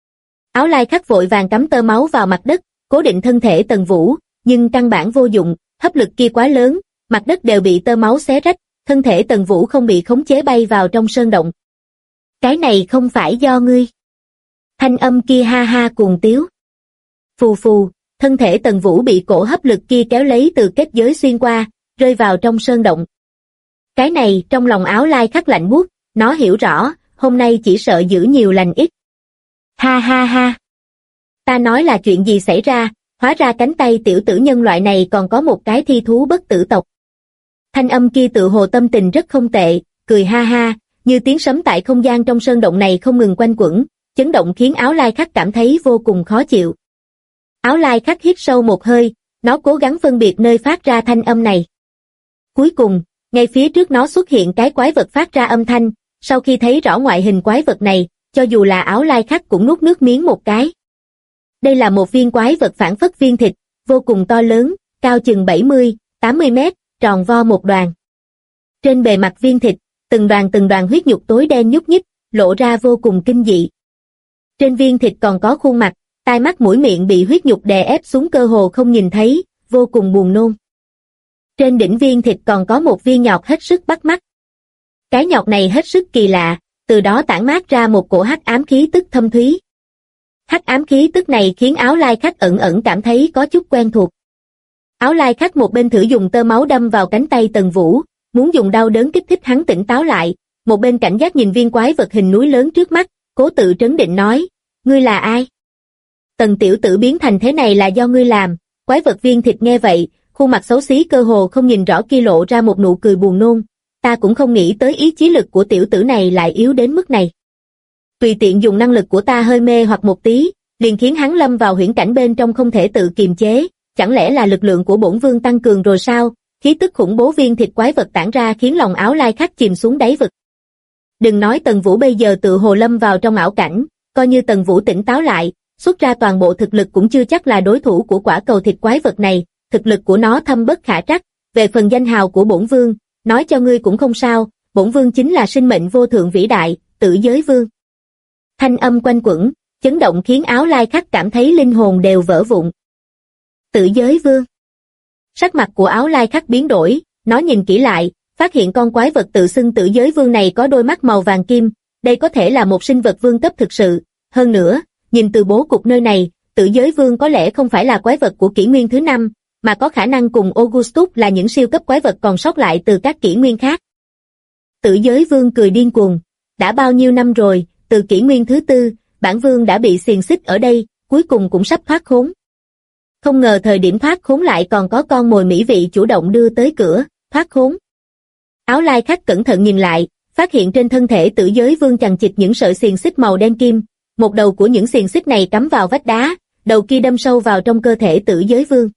Áo lai khách vội vàng cắm tơ máu vào mặt đất, cố định thân thể Tần Vũ, nhưng căn bản vô dụng, hấp lực kia quá lớn, mặt đất đều bị tơ máu xé rách, thân thể Tần Vũ không bị khống chế bay vào trong sơn động. Cái này không phải do ngươi. Thanh âm kia ha ha cuồng tiếu. Phù phù, thân thể Tần Vũ bị cổ hấp lực kia kéo lấy từ kết giới xuyên qua, rơi vào trong sơn động. Cái này trong lòng áo lai khách lạnh buốt, nó hiểu rõ, hôm nay chỉ sợ giữ nhiều lành ít. Ha ha ha. Ta nói là chuyện gì xảy ra, hóa ra cánh tay tiểu tử nhân loại này còn có một cái thi thú bất tử tộc. Thanh âm kia tự hồ tâm tình rất không tệ, cười ha ha, như tiếng sấm tại không gian trong sơn động này không ngừng quanh quẩn, chấn động khiến áo lai khách cảm thấy vô cùng khó chịu. Áo lai khách hít sâu một hơi, nó cố gắng phân biệt nơi phát ra thanh âm này. Cuối cùng, ngay phía trước nó xuất hiện cái quái vật phát ra âm thanh, sau khi thấy rõ ngoại hình quái vật này, cho dù là áo lai khách cũng nuốt nước miếng một cái. Đây là một viên quái vật phảng phất viên thịt, vô cùng to lớn, cao chừng 70-80 mét, tròn vo một đoàn. Trên bề mặt viên thịt, từng đoàn huyết nhục tối đen nhúc nhích, lộ ra vô cùng kinh dị. Trên viên thịt còn có khuôn mặt, tai mắt mũi miệng bị huyết nhục đè ép xuống cơ hồ không nhìn thấy, vô cùng buồn nôn. Trên đỉnh viên thịt còn có một viên nhọt hết sức bắt mắt. Cái nhọt này hết sức kỳ lạ, từ đó tản mát ra một cổ hắc ám khí tức thâm thúy. Hắc ám khí tức này khiến Áo Lai Khách ẩn ẩn cảm thấy có chút quen thuộc. Áo Lai Khách một bên thử dùng tơ máu đâm vào cánh tay Tần Vũ, muốn dùng đau đớn kích thích hắn tỉnh táo lại, một bên cảnh giác nhìn viên quái vật hình núi lớn trước mắt, cố tự trấn định nói, ngươi là ai? Tần tiểu tử biến thành thế này là do ngươi làm. Quái vật viên thịt nghe vậy, khuôn mặt xấu xí cơ hồ không nhìn rõ kia lộ ra một nụ cười buồn nôn, ta cũng không nghĩ tới ý chí lực của tiểu tử này lại yếu đến mức này. Tùy tiện dùng năng lực của ta hơi mê hoặc một tí, liền khiến hắn lâm vào huyễn cảnh bên trong không thể tự kiềm chế, chẳng lẽ là lực lượng của bổn vương tăng cường rồi sao? Khí tức khủng bố viên thịt quái vật tản ra khiến lòng Áo Lai Khách chìm xuống đáy vực. Đừng nói Tần Vũ bây giờ tự hồ lâm vào trong ảo cảnh, coi như Tần Vũ tỉnh táo lại, xuất ra toàn bộ thực lực cũng chưa chắc là đối thủ của quả cầu thịt quái vật này, thực lực của nó thâm bất khả trắc. Về phần danh hào của bổn vương, nói cho ngươi cũng không sao, bổn vương chính là sinh mệnh vô thượng vĩ đại, Tử Giới Vương. Thanh âm quanh quẩn, chấn động khiến Áo Lai Khách cảm thấy linh hồn đều vỡ vụn. Tử Giới Vương. Sắc mặt của Áo Lai Khách biến đổi, nó nhìn kỹ lại, phát hiện con quái vật tự xưng Tử Giới Vương này có đôi mắt màu vàng kim, đây có thể là một sinh vật vương cấp thực sự. Hơn nữa, nhìn từ bố cục nơi này, Tử Giới Vương có lẽ không phải là quái vật của kỷ nguyên thứ 5, mà có khả năng cùng Augustus là những siêu cấp quái vật còn sót lại từ các kỷ nguyên khác. Tử Giới Vương cười điên cuồng, đã bao nhiêu năm rồi, từ kỷ nguyên thứ 4, bản vương đã bị xiềng xích ở đây, cuối cùng cũng sắp thoát khốn. Không ngờ thời điểm thoát khốn lại còn có con mồi mỹ vị chủ động đưa tới cửa, thoát khốn. Áo Lai Khách cẩn thận nhìn lại, phát hiện trên thân thể Tử Giới Vương chằng chịt những sợi xiềng xích màu đen kim, một đầu của những xiềng xích này cắm vào vách đá, đầu kia đâm sâu vào trong cơ thể Tử Giới Vương.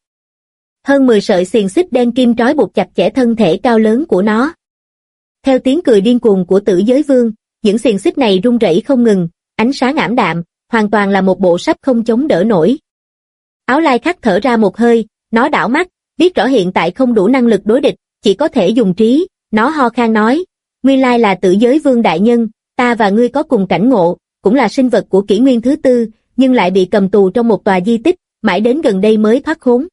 Hơn 10 sợi xiềng xích đen kim trói buộc chặt chẽ thân thể cao lớn của nó. Theo tiếng cười điên cuồng của Tử Giới Vương, những xiềng xích này rung rẩy không ngừng, ánh sáng ảm đạm, hoàn toàn là một bộ sắp không chống đỡ nổi. Áo Lai Khách thở ra một hơi, nó đảo mắt, biết rõ hiện tại không đủ năng lực đối địch, chỉ có thể dùng trí, nó ho khan nói, nguyên lai là Tử Giới Vương đại nhân, ta và ngươi có cùng cảnh ngộ, cũng là sinh vật của kỷ nguyên thứ 4, nhưng lại bị cầm tù trong một tòa di tích, mãi đến gần đây mới thoát khốn.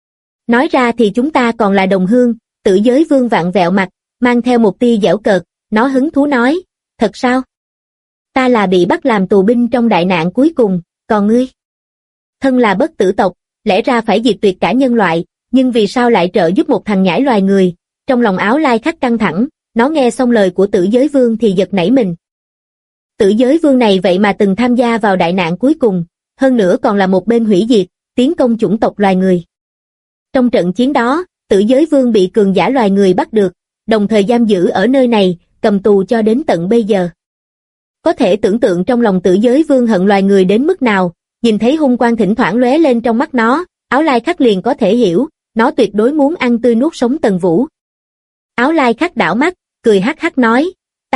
Nói ra thì chúng ta còn là đồng hương. Tử Giới Vương vặn vẹo mặt, mang theo một tia giễu cợt, nó hứng thú nói, thật sao? Ta là bị bắt làm tù binh trong đại nạn cuối cùng, còn ngươi? Thân là bất tử tộc, lẽ ra phải diệt tuyệt cả nhân loại, nhưng vì sao lại trợ giúp một thằng nhãi loài người? Trong lòng Áo Lai Khách căng thẳng, nó nghe xong lời của Tử Giới Vương thì giật nảy mình. Tử Giới Vương này vậy mà từng tham gia vào đại nạn cuối cùng, hơn nữa còn là một bên hủy diệt, tiến công chủng tộc loài người. Trong trận chiến đó, Tử Giới Vương bị cường giả loài người bắt được, đồng thời giam giữ ở nơi này, cầm tù cho đến tận bây giờ. Có thể tưởng tượng trong lòng Tử Giới Vương hận loài người đến mức nào, nhìn thấy hung quang thỉnh thoảng lóe lên trong mắt nó, Áo Lai Khách liền có thể hiểu, nó tuyệt đối muốn ăn tươi nuốt sống Tần Vũ. Áo Lai Khách đảo mắt, cười hắc hắc nói,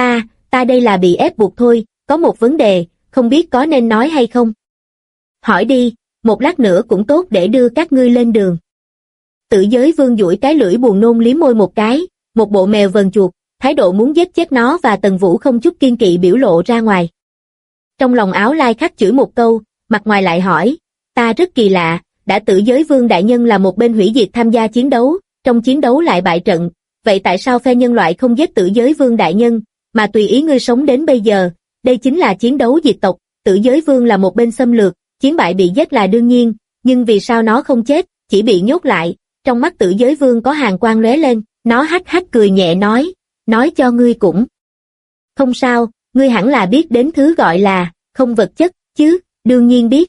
ta đây là bị ép buộc thôi, có một vấn đề, không biết có nên nói hay không? Hỏi đi, một lát nữa cũng tốt để đưa các ngươi lên đường. Tử Giới Vương duỗi cái lưỡi buồn nôn liếm môi một cái, một bộ mèo vờn chuột, thái độ muốn giết chết nó và Tần Vũ không chút kiên kỵ biểu lộ ra ngoài. Trong lòng Áo Lai Khách chửi một câu, mặt ngoài lại hỏi, ta rất kỳ lạ, đã Tử Giới Vương đại nhân là một bên hủy diệt tham gia chiến đấu, trong chiến đấu lại bại trận, vậy tại sao phe nhân loại không giết Tử Giới Vương đại nhân, mà tùy ý ngươi sống đến bây giờ? Đây chính là chiến đấu diệt tộc, Tử Giới Vương là một bên xâm lược, chiến bại bị giết là đương nhiên, nhưng vì sao nó không chết, chỉ bị nhốt lại? Trong mắt Tử Giới Vương có hàn quang lóe lên, nó hắc hắc cười nhẹ nói cho ngươi cũng không sao, ngươi hẳn là biết đến thứ gọi là không vật chất, chứ? Đương nhiên biết.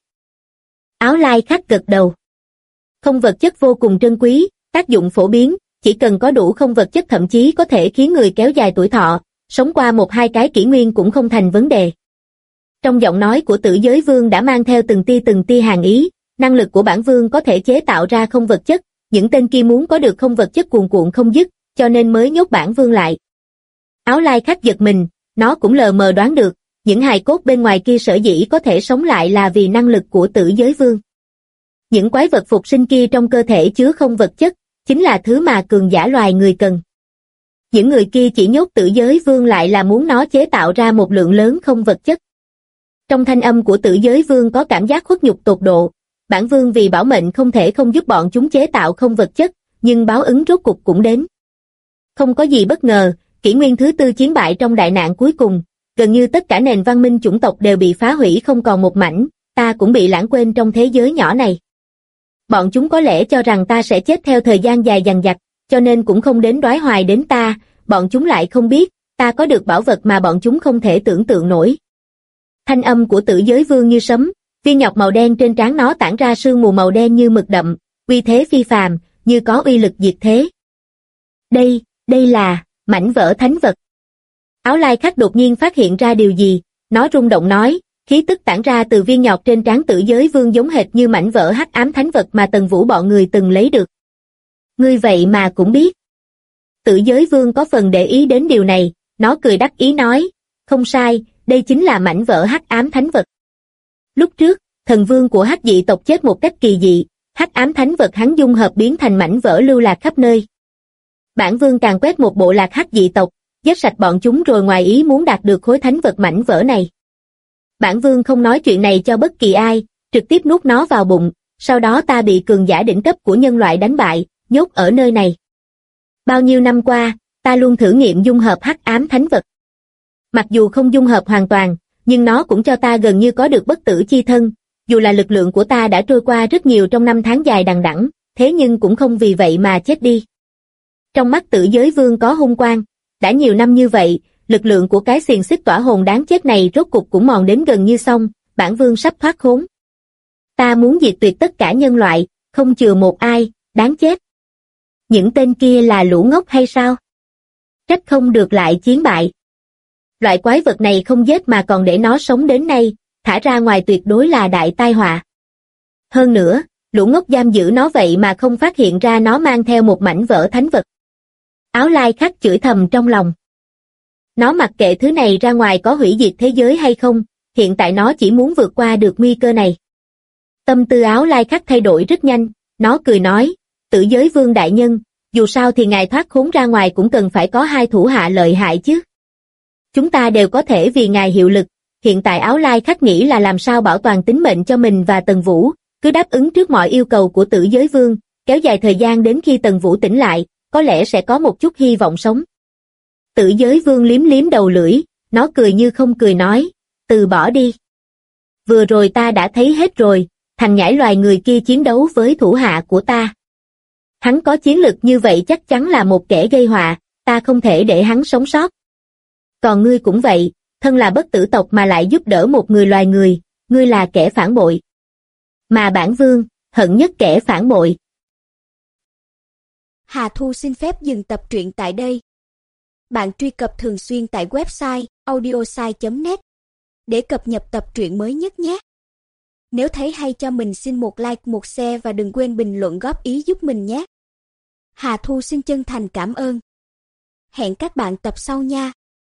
Áo Lai Khách gật đầu. Không vật chất vô cùng trân quý, tác dụng phổ biến, chỉ cần có đủ không vật chất thậm chí có thể khiến người kéo dài tuổi thọ, sống qua 1-2 cái kỷ nguyên cũng không thành vấn đề. Trong giọng nói của Tử Giới Vương đã mang theo từng tia hàn ý, năng lực của bản vương có thể chế tạo ra không vật chất, những tên kia muốn có được không vật chất cuồn cuộn không dứt, cho nên mới nhốt bản vương lại. Áo Lai Khách giật mình, nó cũng lờ mờ đoán được, những hài cốt bên ngoài kia sở dĩ có thể sống lại là vì năng lực của Tử Giới Vương. Những quái vật phục sinh kia trong cơ thể chứa không vật chất, chính là thứ mà cường giả loài người cần. Những người kia chỉ nhốt Tử Giới Vương lại là muốn nó chế tạo ra một lượng lớn không vật chất. Trong thanh âm của Tử Giới Vương có cảm giác khuất nhục tột độ, bản vương vì bảo mệnh không thể không giúp bọn chúng chế tạo không vật chất, nhưng báo ứng rốt cục cũng đến. Không có gì bất ngờ, kỷ nguyên thứ tư chiến bại trong đại nạn cuối cùng, gần như tất cả nền văn minh chủng tộc đều bị phá hủy không còn một mảnh, ta cũng bị lãng quên trong thế giới nhỏ này. Bọn chúng có lẽ cho rằng ta sẽ chết theo thời gian dài dằng dặc, cho nên cũng không đến đoái hoài đến ta, bọn chúng lại không biết, ta có được bảo vật mà bọn chúng không thể tưởng tượng nổi. Thanh âm của Tử Giới Vương như sấm, viên ngọc màu đen trên trán nó tản ra sương mù màu đen như mực đậm, uy thế phi phàm, như có uy lực diệt thế. Đây là mảnh vỡ thánh vật. Áo Lai Khắc đột nhiên phát hiện ra điều gì, nó rung động nói, khí tức tản ra từ viên ngọc trên trán Tử Giới Vương giống hệt như mảnh vỡ hắc ám thánh vật mà Tần Vũ bọn người từng lấy được. Ngươi vậy mà cũng biết. Tử Giới Vương có phần để ý đến điều này, nó cười đắc ý nói, không sai, đây chính là mảnh vỡ hắc ám thánh vật. Lúc trước, thần vương của hắc dị tộc chết một cách kỳ dị, hắc ám thánh vật hắn dung hợp biến thành mảnh vỡ lưu lạc khắp nơi. Bản vương càng quét một bộ lạc hắc dị tộc, giết sạch bọn chúng rồi ngoài ý muốn đạt được khối thánh vật mảnh vỡ này. Bản vương không nói chuyện này cho bất kỳ ai, trực tiếp nuốt nó vào bụng, sau đó ta bị cường giả đỉnh cấp của nhân loại đánh bại, nhốt ở nơi này. Bao nhiêu năm qua, ta luôn thử nghiệm dung hợp hắc ám thánh vật. Mặc dù không dung hợp hoàn toàn, nhưng nó cũng cho ta gần như có được bất tử chi thân, dù là lực lượng của ta đã trôi qua rất nhiều trong năm tháng dài đằng đẵng, thế nhưng cũng không vì vậy mà chết đi. Trong mắt Tử Giới Vương có hung quang, đã nhiều năm như vậy, lực lượng của cái xiềng xích tỏa hồn đáng chết này rốt cục cũng mòn đến gần như xong, bản vương sắp thoát khốn. Ta muốn diệt tuyệt tất cả nhân loại, không chừa một ai, đáng chết. Những tên kia là lũ ngốc hay sao? Trách không được lại chiến bại. Loại quái vật này không giết mà còn để nó sống đến nay, thả ra ngoài tuyệt đối là đại tai họa. Hơn nữa, lũ ngốc giam giữ nó vậy mà không phát hiện ra nó mang theo một mảnh vỡ thánh vật. Áo Lai Khắc chửi thầm trong lòng. Nó mặc kệ thứ này ra ngoài có hủy diệt thế giới hay không, hiện tại nó chỉ muốn vượt qua được nguy cơ này. Tâm tư Áo Lai Khắc thay đổi rất nhanh, nó cười nói, Tử Giới Vương đại nhân, dù sao thì ngài thoát khốn ra ngoài cũng cần phải có hai thủ hạ lợi hại chứ. Chúng ta đều có thể vì ngài hiệu lực, hiện tại Áo Lai Khắc nghĩ là làm sao bảo toàn tính mệnh cho mình và Tần Vũ, cứ đáp ứng trước mọi yêu cầu của Tử Giới Vương, kéo dài thời gian đến khi Tần Vũ tỉnh lại, có lẽ sẽ có một chút hy vọng sống. Tử Giới Vương liếm liếm đầu lưỡi, nó cười như không cười nói, từ bỏ đi. Vừa rồi ta đã thấy hết rồi, thằng nhãi loài người kia chiến đấu với thủ hạ của ta. Hắn có chiến lực như vậy chắc chắn là một kẻ gây họa, ta không thể để hắn sống sót. Còn ngươi cũng vậy, thân là bất tử tộc mà lại giúp đỡ một người loài người, ngươi là kẻ phản bội. Mà bản vương, hận nhất kẻ phản bội. Hà Thu xin phép dừng tập truyện tại đây. Bạn truy cập thường xuyên tại website audiosai.net để cập nhật tập truyện mới nhất nhé. Nếu thấy hay cho mình xin một like, một share và đừng quên bình luận góp ý giúp mình nhé. Hà Thu xin chân thành cảm ơn. Hẹn các bạn tập sau nha.